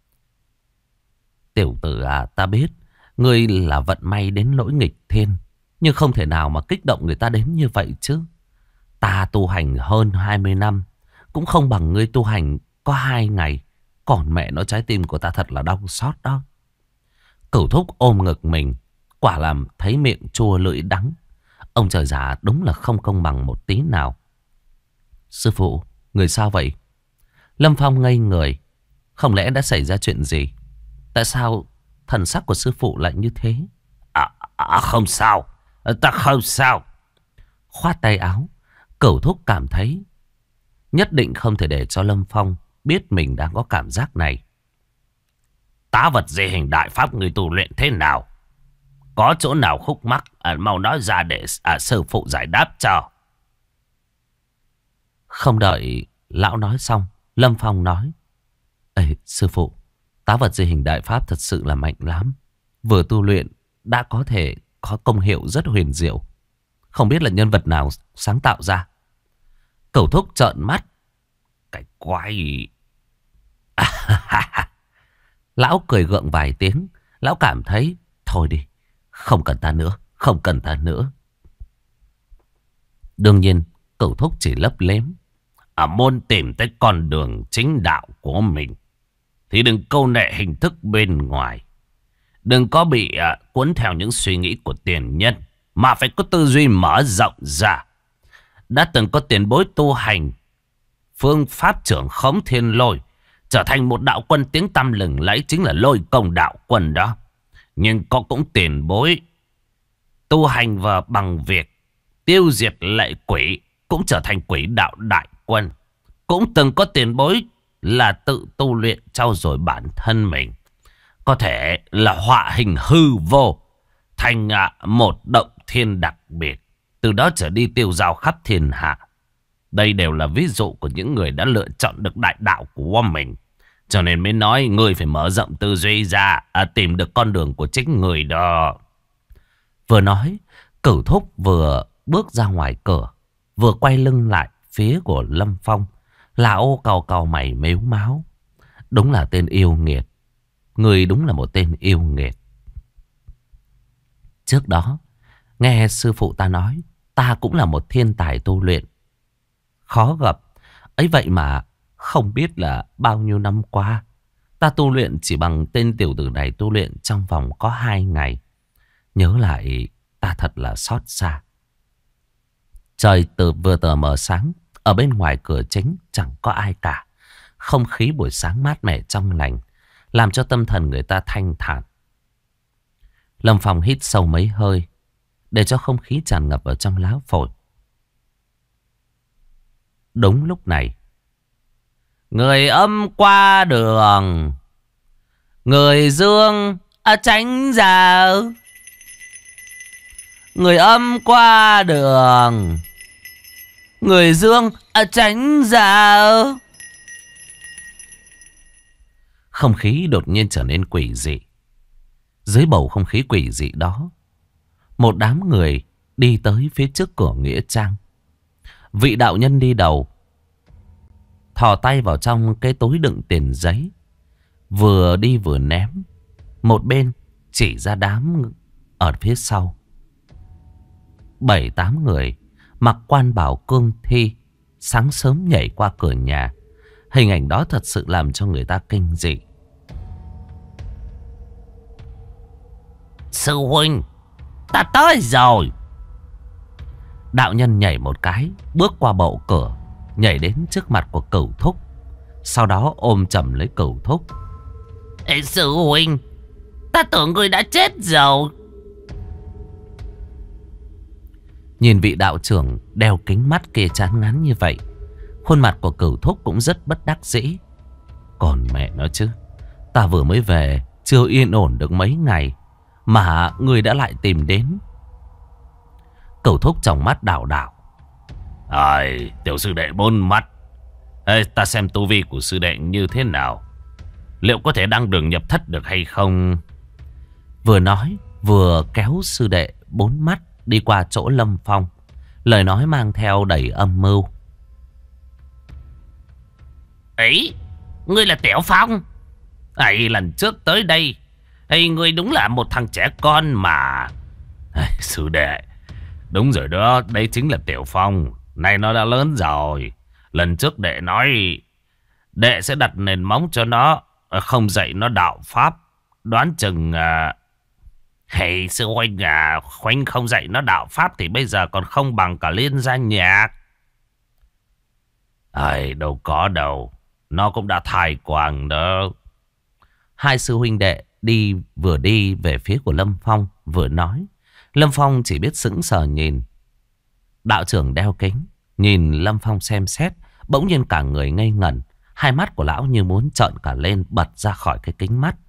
Tiểu tử à, ta biết ngươi là vận may đến nỗi nghịch thiên, nhưng không thể nào mà kích động người ta đến như vậy chứ. Ta tu hành hơn 20 năm, cũng không bằng ngươi tu hành có 2 ngày. Còn mẹ nó, trái tim của ta thật là đau xót đó. Cửu Thúc ôm ngực mình, quả làm thấy miệng chua lưỡi đắng. Ông trời già đúng là không công bằng một tí nào. Sư phụ, người sao vậy? Lâm Phong ngây người. Không lẽ đã xảy ra chuyện gì? Tại sao thần sắc của sư phụ lại như thế? Không sao, ta không sao. Khoát tay áo, Cửu Thúc cảm thấy nhất định không thể để cho Lâm Phong biết mình đang có cảm giác này. Tá vật di hình đại pháp người tu luyện thế nào? Có chỗ nào khúc mắc, mau nói ra để sư phụ giải đáp cho. Không đợi lão nói xong, Lâm Phong nói: Ê, sư phụ, tá vật di hình đại pháp thật sự là mạnh lắm. Vừa tu luyện đã có thể có công hiệu rất huyền diệu. Không biết là nhân vật nào sáng tạo ra. Cửu Thúc trợn mắt. Cái quái. Lão cười gượng vài tiếng. Lão cảm thấy thôi đi, không cần ta nữa, không cần ta nữa. Đương nhiên Cửu Thúc chỉ lấp lếm. Muốn tìm tới con đường chính đạo của mình thì đừng câu nệ hình thức bên ngoài. Đừng có bị cuốn theo những suy nghĩ của tiền nhân, mà phải có tư duy mở rộng ra. Đã từng có tiền bối tu hành phương pháp trưởng khống thiên lôi, trở thành một đạo quân tiếng tăm lừng lẫy, chính là Lôi Công đạo quân đó. Nhưng có cũng tiền bối tu hành và bằng việc tiêu diệt lệ quỷ, cũng trở thành Quỷ đạo đại quân. Cũng từng có tiền bối là tự tu luyện trau dồi bản thân mình, có thể là họa hình hư vô thành một động thiên đặc biệt. từ đó trở đi tiêu dao khắp thiên hạ. Đây đều là ví dụ của những người đã lựa chọn được đại đạo của mình. Cho nên mới nói người phải mở rộng tư duy ra, tìm được con đường của chính người đó. Vừa nói, Cửu Thúc vừa bước ra ngoài cửa, vừa quay lưng lại phía của Lâm Phong. Lão cau cau mày mếu máo. Đúng là tên yêu nghiệt. Người đúng là một tên yêu nghiệt. Trước đó, nghe sư phụ ta nói, ta cũng là một thiên tài tu luyện. Khó gặp. Ấy vậy mà không biết là bao nhiêu năm qua, ta tu luyện chỉ bằng tên tiểu tử này tu luyện trong vòng có 2 ngày. Nhớ lại ta thật là xót xa. Trời vừa tờ mờ sáng, ở bên ngoài cửa chính chẳng có ai cả. Không khí buổi sáng mát mẻ trong lành, làm cho tâm thần người ta thanh thản. Lâm Phong hít sâu mấy hơi, để cho không khí tràn ngập vào trong lá phổi. Đúng lúc này, người âm qua đường, người dương tránh ra. Người âm qua đường, người dương tránh ra. Không khí đột nhiên trở nên quỷ dị. Dưới bầu không khí quỷ dị đó, một đám người đi tới phía trước cửa nghĩa trang. Vị đạo nhân đi đầu, thò tay vào trong cái túi đựng tiền giấy, vừa đi vừa ném. Một bên chỉ ra đám ở phía sau. 7-8 người mặc quan bào cương thi sáng sớm nhảy qua cửa nhà. Hình ảnh đó thật sự làm cho người ta kinh dị. Sư huynh, ta tới rồi. Đạo nhân nhảy một cái, bước qua bậu cửa, nhảy đến trước mặt của Cửu Thúc. Sau đó ôm chầm lấy Cửu Thúc. Ê sư huynh, ta tưởng người đã chết rồi. Nhìn vị đạo trưởng đeo kính mắt kia chán ngán như vậy, khuôn mặt của Cửu Thúc cũng rất bất đắc dĩ. Còn mẹ nó chứ, ta vừa mới về, chưa yên ổn được mấy ngày mà người đã lại tìm đến. Cửu Thúc trong mắt đảo đảo. Tiểu sư đệ 4 mắt. Ê, ta xem tu vi của sư đệ như thế nào, liệu có thể đăng đường nhập thất được hay không? Vừa nói vừa kéo sư đệ 4 mắt đi qua chỗ Lâm Phong. Lời nói mang theo đầy âm mưu. Ấy, ngươi là Tiểu Phong. Lần trước tới đây, ngươi đúng là một thằng trẻ con mà. Sư đệ, đúng rồi đó, đây chính là Tiểu Phong. Nay nó đã lớn rồi. Lần trước đệ nói đệ sẽ đặt nền móng cho nó, không dạy nó đạo pháp. Đoán chừng sư huynh huynh không dạy nó đạo pháp thì bây giờ còn không bằng cả Liên Gia Nhạc. Đâu có đâu, nó cũng đã thai quàng đó. Hai sư huynh đệ vừa đi về phía của Lâm Phong vừa nói. Lâm Phong chỉ biết sững sờ nhìn. Đạo trưởng đeo kính nhìn Lâm Phong xem xét, bỗng nhiên cả người ngây ngẩn. Hai mắt của lão như muốn trợn cả lên, bật ra khỏi cái kính mắt.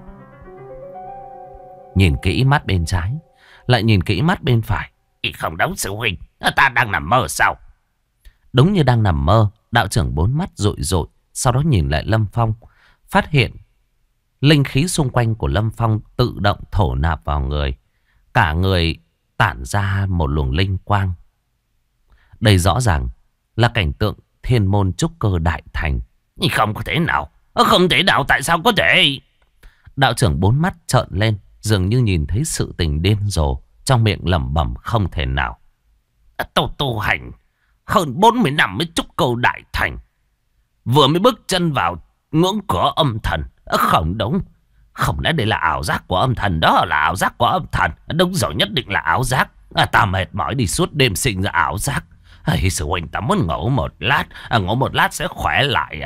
Nhìn kỹ mắt bên trái, lại nhìn kỹ mắt bên phải. Không đúng sư huynh, ta đang nằm mơ sao? Đúng như đang nằm mơ, đạo trưởng 4 mắt dội dội. Sau đó nhìn lại Lâm Phong, phát hiện linh khí xung quanh của Lâm Phong tự động thổ nạp vào người. Cả người tản ra một luồng linh quang. Đây rõ ràng là cảnh tượng thiên môn trúc cơ đại thành. Không có thể nào, không thể nào, tại sao có thể? Đạo trưởng 4 mắt trợn lên, dường như nhìn thấy sự tình điên rồ, trong miệng lẩm bẩm không thể nào. Tu hành hơn 40 năm mới trúc cơ đại thành, vừa mới bước chân vào ngưỡng cửa âm thần. Không đúng, không lẽ đây là ảo giác của âm thần? Đó là ảo giác của âm thần. Đúng rồi, nhất định là ảo giác. Ta mệt mỏi đi suốt đêm sinh ra ảo giác. Sư huynh, ta muốn ngủ một lát. Ngủ một lát sẽ khỏe lại.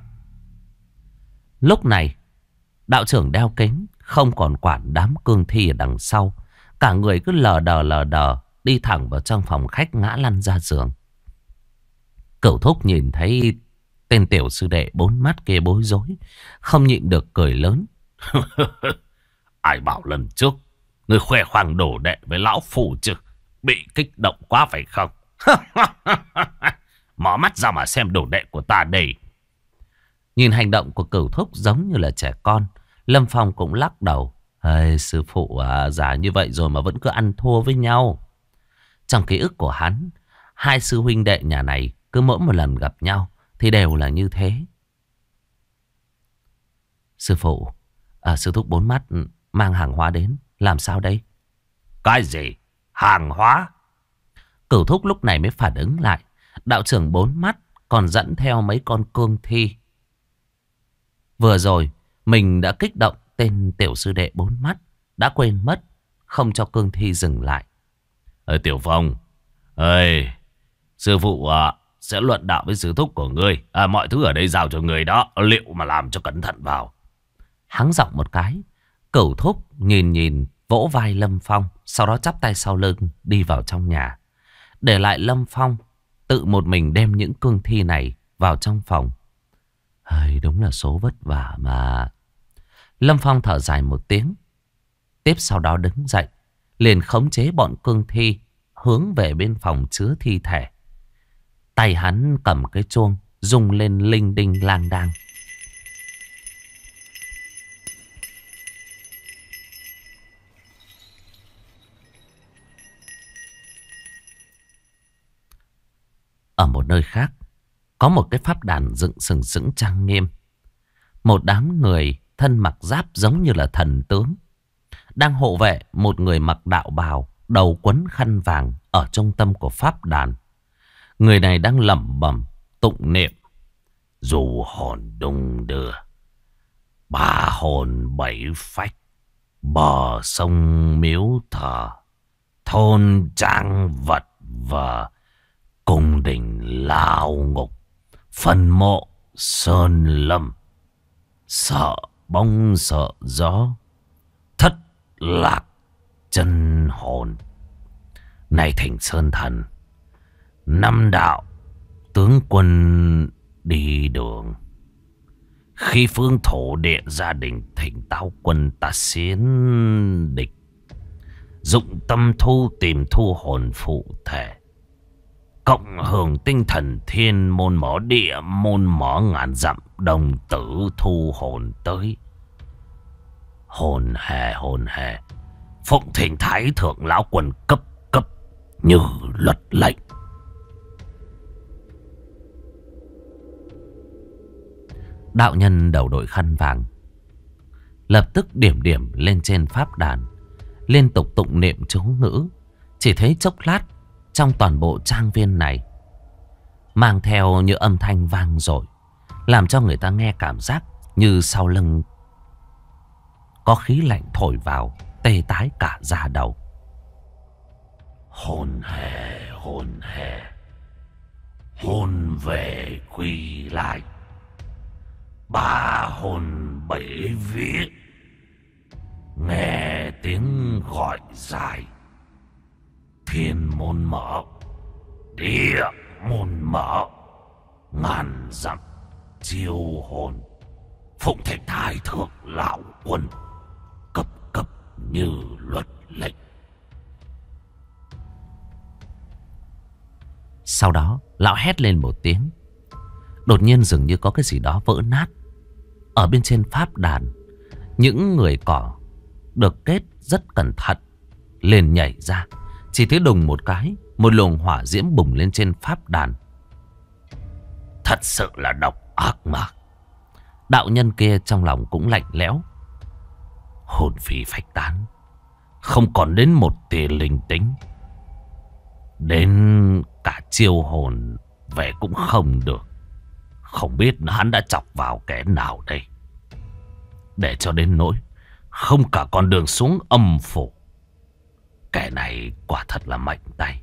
Lúc này đạo trưởng đeo kính không còn quản đám cương thi ở đằng sau. Cả người cứ lờ đờ đi thẳng vào trong phòng khách, ngã lăn ra giường. Cửu Thúc nhìn thấy tên tiểu sư đệ 4 mắt kia bối rối, không nhịn được cười lớn. Ai bảo lần trước ngươi khoe khoang đổ đệ với lão phụ chứ? Bị kích động quá phải không? Mở mắt ra mà xem đồ đệ của ta đây. Nhìn hành động của Cửu Thúc giống như là trẻ con, Lâm Phong cũng lắc đầu. Ê, sư phụ à, già như vậy rồi mà vẫn cứ ăn thua với nhau. Trong ký ức của hắn, hai sư huynh đệ nhà này cứ mỗi một lần gặp nhau thì đều là như thế. Sư phụ, sư thúc bốn mắt mang hàng hóa đến, làm sao đây? Cái gì? Hàng hóa? Cửu Thúc lúc này mới phản ứng lại. Đạo trưởng bốn mắt còn dẫn theo mấy con cương thi. Vừa rồi mình đã kích động tên tiểu sư đệ bốn mắt, đã quên mất không cho cương thi dừng lại. Tiểu Phong ơi, sư phụ sẽ luận đạo với sư thúc của ngươi. Mọi thứ ở đây giao cho người đó, liệu mà làm cho cẩn thận vào. Hắng giọng một cái, Cửu Thúc nhìn vỗ vai Lâm Phong, sau đó chắp tay sau lưng đi vào trong nhà, để lại Lâm Phong tự một mình đem những cương thi này vào trong phòng. Đúng là số vất vả mà. Lâm Phong thở dài một tiếng, tiếp sau đó đứng dậy, liền khống chế bọn cương thi hướng về bên phòng chứa thi thể. Tay hắn cầm cái chuông rung lên linh đinh lang đang. Ở một nơi khác, có một cái pháp đàn dựng sừng sững trang nghiêm. Một đám người thân mặc giáp giống như là thần tướng đang hộ vệ một người mặc đạo bào, đầu quấn khăn vàng ở trung tâm của pháp đàn. Người này đang lẩm bẩm tụng niệm: dù hồn đung đưa, ba hồn bảy phách, bờ sông miếu thờ, thôn trang vật vờ, cung đình lao ngục, phần mộ sơn lâm, sợ bóng sợ gió, thất lạc chân hồn. Này thỉnh sơn thần, năm đạo tướng quân đi đường, khi phương thổ địa gia đình thỉnh táo quân ta xiến địch, dụng tâm thu tìm thu hồn phụ thể, cộng hưởng tinh thần thiên môn mở địa môn mở ngàn dặm, đồng tử thu hồn tới. Hồn hề phụng thỉnh thái thượng lão quân cấp như luật lệnh. Đạo nhân đầu đội khăn vàng lập tức điểm lên trên pháp đàn, liên tục tụng niệm chú ngữ. Chỉ thấy chốc lát, trong toàn bộ trang viên này mang theo như âm thanh vang dội, làm cho người ta nghe cảm giác như sau lưng có khí lạnh thổi vào, tê tái cả da đầu. Hồn hề, hồn về quy lại, ba hồn bảy vía, nghe tiếng gọi dài, thiên môn mở, địa môn mở, ngàn dặm chiêu hồn, phụng thỉnh thái thượng lão quân cấp như luật lệnh. Sau đó lão hét lên một tiếng. Đột nhiên dường như có cái gì đó vỡ nát. Ở bên trên pháp đàn, những người cỏ được kết rất cẩn thận liền nhảy ra. Chỉ thấy đùng một cái, một luồng hỏa diễm bùng lên trên pháp đàn. Thật sự là độc ác mà. Đạo nhân kia trong lòng cũng lạnh lẽo. Hồn phi phách tán, không còn đến một tia linh tính, đến cả chiêu hồn về cũng không được. Không biết hắn đã chọc vào kẻ nào đây, để cho đến nỗi không cả con đường xuống âm phủ. Kẻ này quả thật là mạnh tay.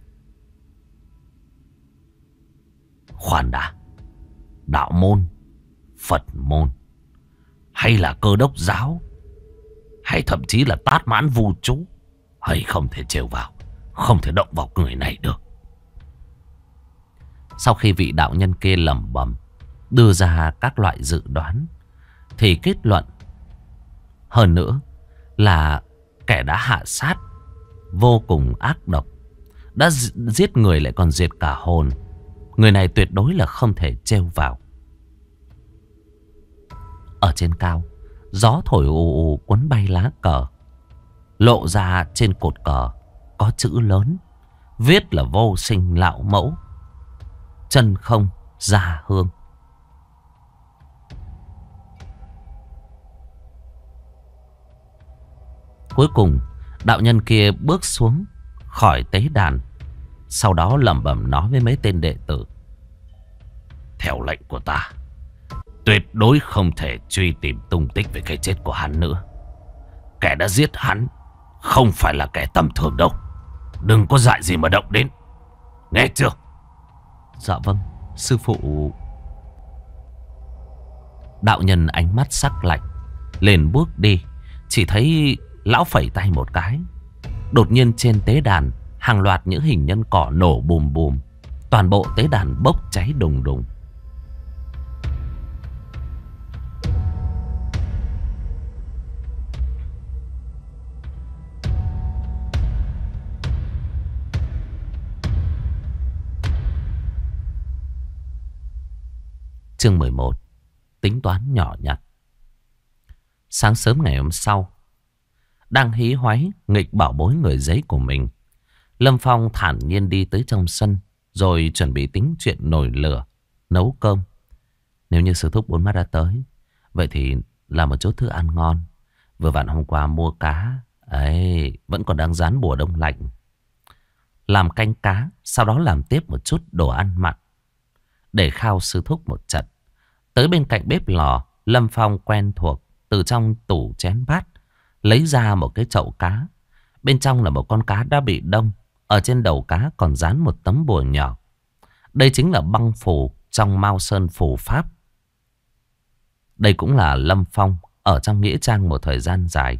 Khoan đã, đạo môn, Phật môn, hay là Cơ Đốc giáo, hay thậm chí là Tát Mãn Vu Chú, hay không thể trêu vào, không thể động vào người này được. Sau khi vị đạo nhân kia lẩm bẩm đưa ra các loại dự đoán, thì kết luận hơn nữa là kẻ đã hạ sát vô cùng ác độc, đã giết người lại còn diệt cả hồn. Người này tuyệt đối là không thể trêu vào. Ở trên cao, gió thổi ù ù cuốn bay lá cờ. Lộ ra trên cột cờ có chữ lớn, viết là vô sinh lão mẫu, chân không ra hương. Cuối cùng đạo nhân kia bước xuống khỏi tế đàn, sau đó lẩm bẩm nói với mấy tên đệ tử: theo lệnh của ta, tuyệt đối không thể truy tìm tung tích về cái chết của hắn nữa. Kẻ đã giết hắn không phải là kẻ tầm thường đâu. Đừng có dại gì mà động đến, nghe chưa? Dạ vâng, sư phụ. Đạo nhân ánh mắt sắc lạnh, liền bước đi. Chỉ thấy lão phẩy tay một cái, đột nhiên trên tế đàn hàng loạt những hình nhân cỏ nổ bùm bùm. Toàn bộ tế đàn bốc cháy đùng đùng. Chương 11. Tính toán nhỏ nhặt. Sáng sớm ngày hôm sau, đang hí hoáy nghịch bảo bối người giấy của mình, Lâm Phong thản nhiên đi tới trong sân, rồi chuẩn bị tính chuyện nồi lửa, nấu cơm. Nếu như sư thúc Bốn Mắt đã tới, vậy thì làm một chút thức ăn ngon. Vừa vặn hôm qua mua cá ấy, vẫn còn đang rán bùa đông lạnh. Làm canh cá, sau đó làm tiếp một chút đồ ăn mặn để khao sư thúc một trận. Tới bên cạnh bếp lò, Lâm Phong quen thuộc từ trong tủ chén bát lấy ra một cái chậu cá. Bên trong là một con cá đã bị đông. Ở trên đầu cá còn dán một tấm bùa nhỏ. Đây chính là băng phù trong Mao Sơn phù pháp. Đây cũng là Lâm Phong ở trong nghĩa trang một thời gian dài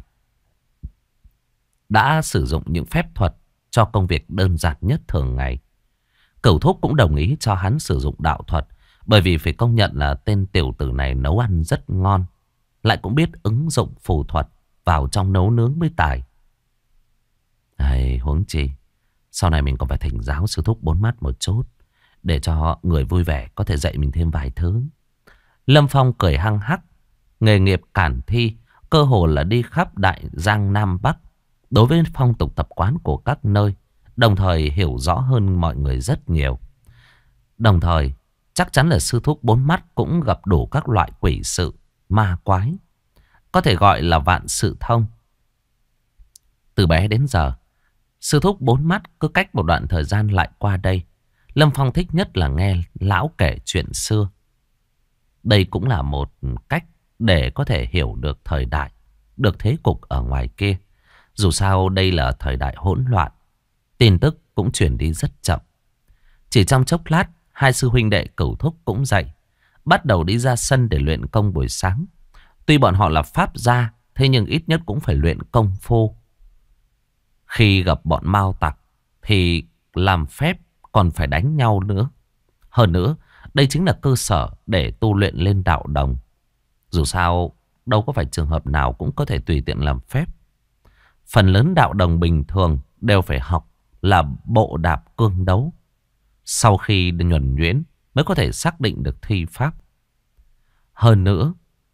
đã sử dụng những phép thuật cho công việc đơn giản nhất thường ngày. Cửu thúc cũng đồng ý cho hắn sử dụng đạo thuật, bởi vì phải công nhận là tên tiểu tử này nấu ăn rất ngon, lại cũng biết ứng dụng phù thuật vào trong nấu nướng mới tài. Huống chi sau này mình còn phải thỉnh giáo sư thúc Bốn Mắt một chút, để cho người vui vẻ có thể dạy mình thêm vài thứ. Lâm Phong cười hăng hắc. Nghề nghiệp cản thi cơ hồ là đi khắp Đại Giang Nam Bắc, đối với phong tục tập quán của các nơi, đồng thời hiểu rõ hơn mọi người rất nhiều. Đồng thời chắc chắn là sư thúc Bốn Mắt cũng gặp đủ các loại quỷ sự, ma quái, có thể gọi là vạn sự thông. Từ bé đến giờ, sư thúc Bốn Mắt cứ cách một đoạn thời gian lại qua đây. Lâm Phong thích nhất là nghe lão kể chuyện xưa. Đây cũng là một cách để có thể hiểu được thời đại, được thế cục ở ngoài kia. Dù sao đây là thời đại hỗn loạn, tin tức cũng truyền đi rất chậm. Chỉ trong chốc lát, hai sư huynh đệ Cửu thúc cũng dậy, bắt đầu đi ra sân để luyện công buổi sáng. Tuy bọn họ là pháp gia, thế nhưng ít nhất cũng phải luyện công phu. Khi gặp bọn Mao tặc thì làm phép còn phải đánh nhau nữa. Hơn nữa, đây chính là cơ sở để tu luyện lên đạo đồng. Dù sao, đâu có phải trường hợp nào cũng có thể tùy tiện làm phép. Phần lớn đạo đồng bình thường đều phải học là bộ đạp cương đấu. Sau khi nhuần nhuyễn mới có thể xác định được thi pháp. Hơn nữa,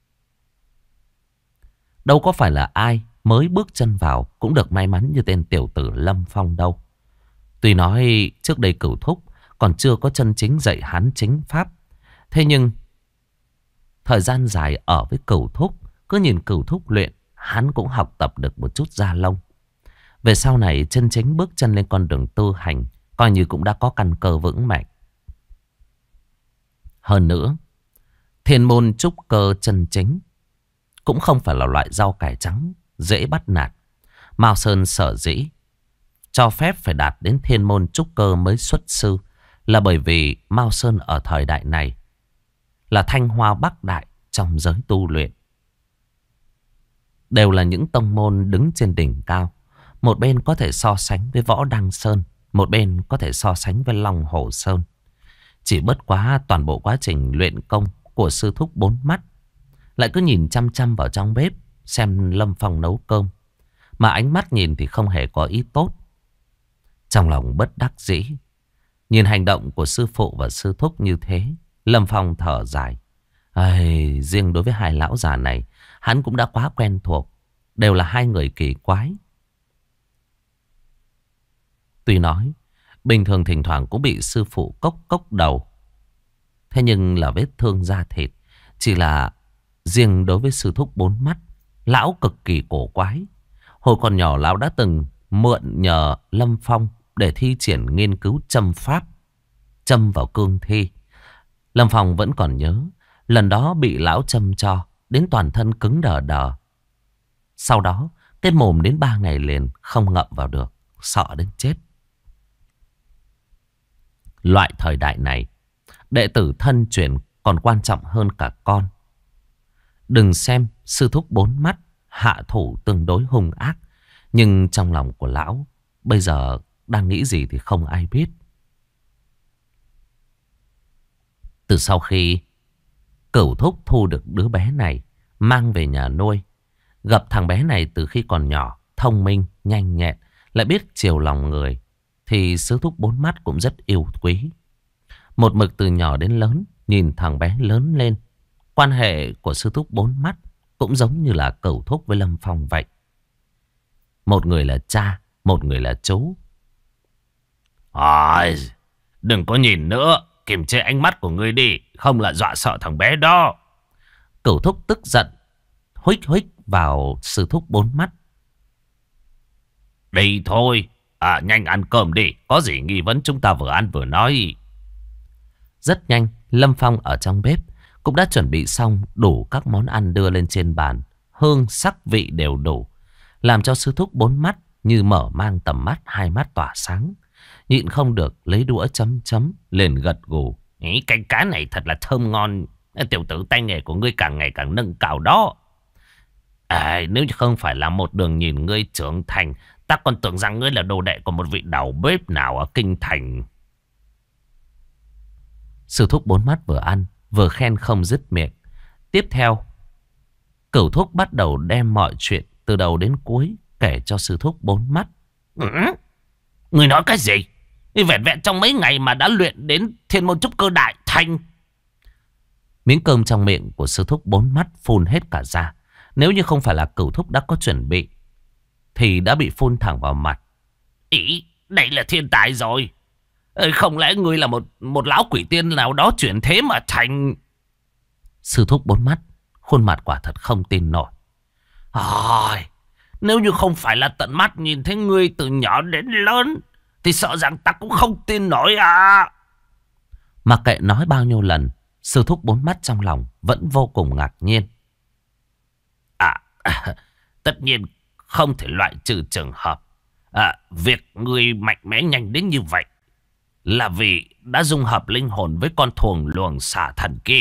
đâu có phải là ai mới bước chân vào cũng được may mắn như tên tiểu tử Lâm Phong đâu. Tuy nói trước đây Cửu thúc còn chưa có chân chính dạy hắn chính pháp, thế nhưng thời gian dài ở với Cửu thúc, cứ nhìn Cửu thúc luyện, hắn cũng học tập được một chút da lông. Về sau này chân chính bước chân lên con đường tu hành, coi như cũng đã có căn cơ vững mạnh. Hơn nữa, thiên môn trúc cơ chân chính cũng không phải là loại rau cải trắng dễ bắt nạt. Mao Sơn sở dĩ cho phép phải đạt đến thiên môn trúc cơ mới xuất sư, là bởi vì Mao Sơn ở thời đại này là thanh hoa bắc đại trong giới tu luyện. Đều là những tông môn đứng trên đỉnh cao. Một bên có thể so sánh với Võ Đăng Sơn, một bên có thể so sánh với Long Hồ Sơn. Chỉ bất quá toàn bộ quá trình luyện công của sư thúc Bốn Mắt lại cứ nhìn chăm chăm vào trong bếp xem Lâm Phong nấu cơm, mà ánh mắt nhìn thì không hề có ý tốt. Trong lòng bất đắc dĩ, nhìn hành động của sư phụ và sư thúc như thế, Lâm Phong thở dài. Riêng đối với hai lão già này, hắn cũng đã quá quen thuộc. Đều là hai người kỳ quái. Tuy nói, bình thường thỉnh thoảng cũng bị sư phụ cốc đầu. Thế nhưng là vết thương da thịt. Chỉ là riêng đối với sư thúc bốn mắt, lão cực kỳ cổ quái. Hồi còn nhỏ lão đã từng mượn nhờ Lâm Phong để thi triển nghiên cứu châm pháp, châm vào cương thi. Lâm Phong vẫn còn nhớ, lần đó bị lão châm cho đến toàn thân cứng đờ đờ. Sau đó cái mồm đến 3 ngày liền không ngậm vào được, sợ đến chết. Loại thời đại này, đệ tử thân truyền còn quan trọng hơn cả con. Đừng xem sư thúc bốn mắt hạ thủ tương đối hung ác, nhưng trong lòng của lão bây giờ đang nghĩ gì thì không ai biết. Từ sau khi Cửu thúc thu được đứa bé này, mang về nhà nuôi, gặp thằng bé này từ khi còn nhỏ, thông minh, nhanh nhẹn, lại biết chiều lòng người, thì sư thúc bốn mắt cũng rất yêu quý. Một mực từ nhỏ đến lớn, nhìn thằng bé lớn lên, quan hệ của sư thúc bốn mắt cũng giống như là Cửu thúc với Lâm Phong vậy. Một người là cha, một người là chú. Đừng có nhìn nữa, kiềm chế ánh mắt của ngươi đi, không là dọa sợ thằng bé đó. Cửu thúc tức giận, huých huých vào sư thúc bốn mắt. Đi thôi, nhanh ăn cơm đi, có gì nghi vấn chúng ta vừa ăn vừa nói. Rất nhanh, Lâm Phong ở trong bếp cũng đã chuẩn bị xong đủ các món ăn đưa lên trên bàn. Hương sắc vị đều đủ, làm cho sư thúc bốn mắt như mở mang tầm mắt, hai mắt tỏa sáng. Nhịn không được lấy đũa chấm chấm liền gật gù. Canh cá này thật là thơm ngon. Tiểu tử tay nghề của ngươi càng ngày càng nâng cao đó. Nếu không phải là một đường nhìn ngươi trưởng thành, ta còn tưởng rằng ngươi là đồ đệ của một vị đầu bếp nào ở kinh thành. Sư thúc bốn mắt vừa ăn vừa khen không dứt miệng. Tiếp theo, Cửu thúc bắt đầu đem mọi chuyện từ đầu đến cuối kể cho sư thúc bốn mắt. Ngươi nói cái gì? Vẹn vẹn trong mấy ngày mà đã luyện đến thiên môn trúc cơ đại thành. Miếng cơm trong miệng của sư thúc bốn mắt phun hết cả ra. Nếu như không phải là Cửu thúc đã có chuẩn bị thì đã bị phun thẳng vào mặt. Đây là thiên tài rồi. Không lẽ ngươi là một lão quỷ tiên nào đó chuyển thế mà thành? Sư thúc bốn mắt khuôn mặt quả thật không tin nổi. Nếu như không phải là tận mắt nhìn thấy ngươi từ nhỏ đến lớn thì sợ rằng ta cũng không tin nổi à. Mặc kệ nói bao nhiêu lần, sư thúc bốn mắt trong lòng vẫn vô cùng ngạc nhiên. Tất nhiên không thể loại trừ trường hợp việc ngươi mạnh mẽ nhanh đến như vậy là vì đã dung hợp linh hồn với con thuồng luồng xà thần kia.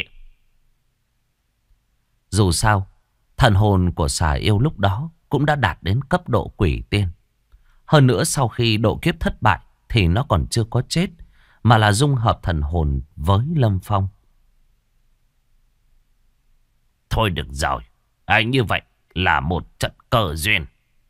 Dù sao, thần hồn của xà yêu lúc đó cũng đã đạt đến cấp độ quỷ tiên. Hơn nữa sau khi độ kiếp thất bại thì nó còn chưa có chết, mà là dung hợp thần hồn với Lâm Phong. Thôi được rồi, như vậy là một trận cờ duyên.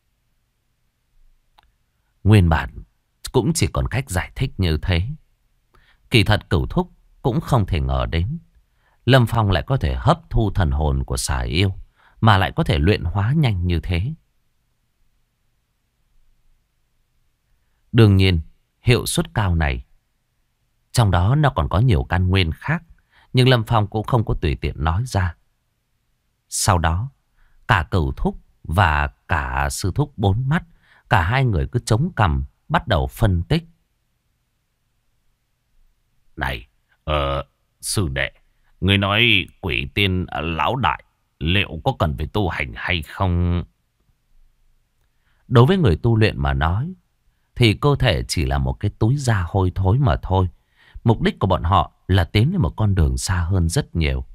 Nguyên bản cũng chỉ còn cách giải thích như thế. Kỳ thật Cửu thúc cũng không thể ngờ đến Lâm Phong lại có thể hấp thu thần hồn của xà yêu, mà lại có thể luyện hóa nhanh như thế. Đương nhiên, hiệu suất cao này, trong đó nó còn có nhiều căn nguyên khác, nhưng Lâm Phong cũng không có tùy tiện nói ra. Sau đó, cả Cửu thúc và cả sư thúc bốn mắt, cả hai người cứ chống cằm bắt đầu phân tích. Này, sư đệ, người nói quỷ tiên lão đại liệu có cần phải tu hành hay không? Đối với người tu luyện mà nói thì cơ thể chỉ là một cái túi da hôi thối mà thôi. Mục đích của bọn họ là tiến lên một con đường xa hơn rất nhiều.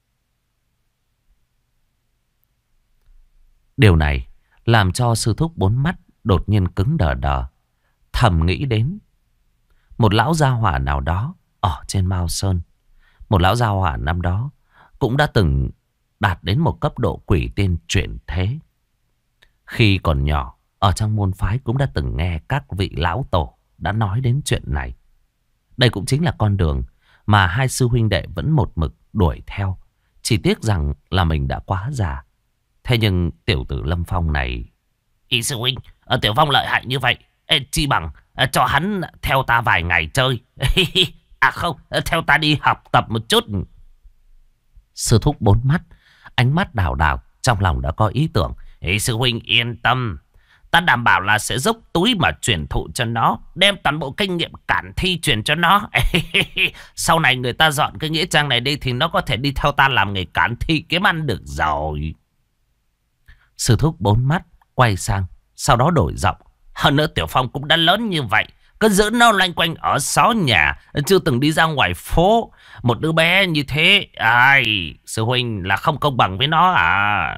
Điều này làm cho sư thúc bốn mắt đột nhiên cứng đờ đờ, thầm nghĩ đến một lão gia hỏa nào đó ở trên Mao Sơn. Một lão gia hỏa năm đó cũng đã từng đạt đến một cấp độ quỷ tiên chuyển thế. Khi còn nhỏ, ở trong môn phái cũng đã từng nghe các vị lão tổ đã nói đến chuyện này. Đây cũng chính là con đường mà hai sư huynh đệ vẫn một mực đuổi theo. Chỉ tiếc rằng là mình đã quá già. Thế nhưng tiểu tử Lâm Phong này... Ý sư huynh, Tiểu Phong lợi hại như vậy, chi bằng cho hắn theo ta vài ngày chơi. À không, theo ta đi học tập một chút. Sư thúc bốn mắt, ánh mắt đảo đảo, trong lòng đã có ý tưởng. Ý sư huynh yên tâm, ta đảm bảo là sẽ dốc túi mà truyền thụ cho nó, đem toàn bộ kinh nghiệm cản thi truyền cho nó. Sau này người ta dọn cái nghĩa trang này đi thì nó có thể đi theo ta làm nghề cản thi kiếm ăn được rồi. Sư thúc bốn mắt quay sang, sau đó đổi giọng. Hơn nữa Tiểu Phong cũng đã lớn như vậy, cứ giữ nó loanh quanh ở xó nhà, chưa từng đi ra ngoài phố. Một đứa bé như thế, ai, sư huynh là không công bằng với nó à?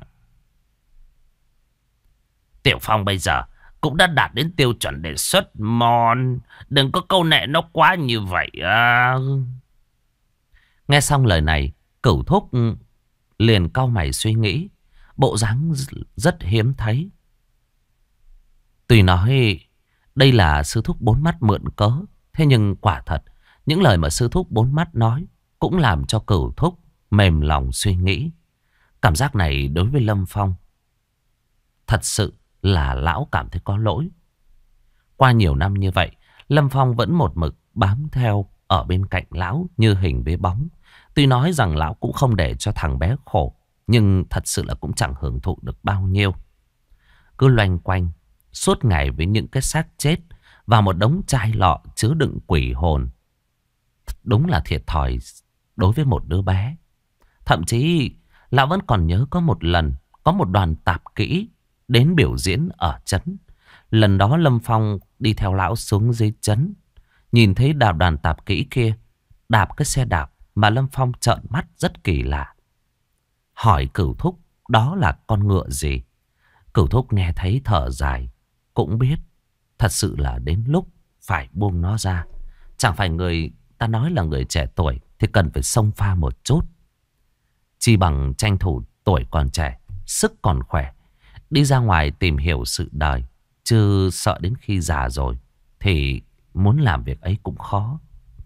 Tiểu Phong bây giờ cũng đã đạt đến tiêu chuẩn để xuất môn. Đừng có câu nệ nó quá như vậy à. Nghe xong lời này, Cửu thúc liền cau mày suy nghĩ. Bộ dáng rất hiếm thấy. Tuy nói đây là sư thúc bốn mắt mượn cớ, thế nhưng quả thật những lời mà sư thúc bốn mắt nói cũng làm cho Cửu thúc mềm lòng suy nghĩ. Cảm giác này đối với Lâm Phong thật sự là lão cảm thấy có lỗi. Qua nhiều năm như vậy, Lâm Phong vẫn một mực bám theo ở bên cạnh lão như hình với bóng. Tuy nói rằng lão cũng không để cho thằng bé khổ, nhưng thật sự là cũng chẳng hưởng thụ được bao nhiêu. Cứ loanh quanh suốt ngày với những cái xác chết và một đống chai lọ chứa đựng quỷ hồn. Đúng là thiệt thòi đối với một đứa bé. Thậm chí lão vẫn còn nhớ có một lần có một đoàn tạp kỹ đến biểu diễn ở trấn. Lần đó Lâm Phong đi theo lão xuống dưới trấn, nhìn thấy đoàn tạp kỹ kia đạp cái xe đạp mà Lâm Phong trợn mắt rất kỳ lạ. Hỏi Cửu thúc đó là con ngựa gì. Cửu thúc nghe thấy thở dài, cũng biết thật sự là đến lúc phải buông nó ra. Chẳng phải người ta nói là người trẻ tuổi thì cần phải xông pha một chút. Chỉ bằng tranh thủ tuổi còn trẻ, sức còn khỏe, đi ra ngoài tìm hiểu sự đời. Chứ sợ đến khi già rồi thì muốn làm việc ấy cũng khó.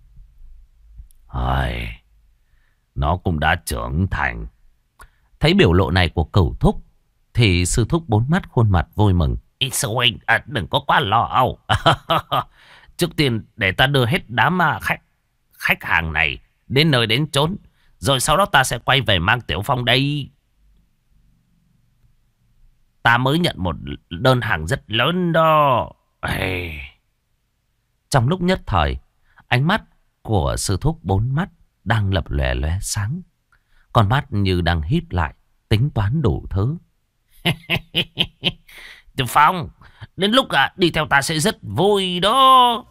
Nó cũng đã trưởng thành. Thấy biểu lộ này của Cửu thúc thì sư thúc bốn mắt khuôn mặt vui mừng. Ý sư huynh, đừng có quá lo âu. Trước tiên để ta đưa hết đám khách hàng này đến nơi đến chốn, rồi sau đó ta sẽ quay về mang Tiểu Phong đây. Ta mới nhận một đơn hàng rất lớn đó. Trong lúc nhất thời, ánh mắt của sư thúc bốn mắt đang lập lòe lóe sáng. Con mắt như đang híp lại, tính toán đủ thứ. Tiểu Phong, đến lúc đi theo ta sẽ rất vui đó.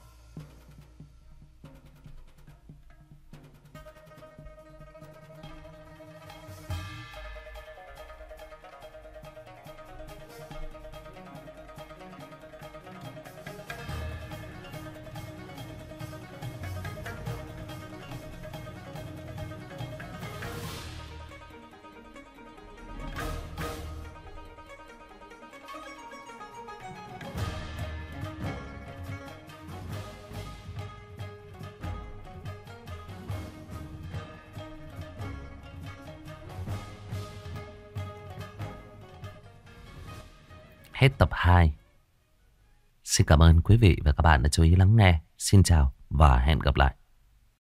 Hết tập 2. Xin cảm ơn quý vị và các bạn đã chú ý lắng nghe. Xin chào và hẹn gặp lại.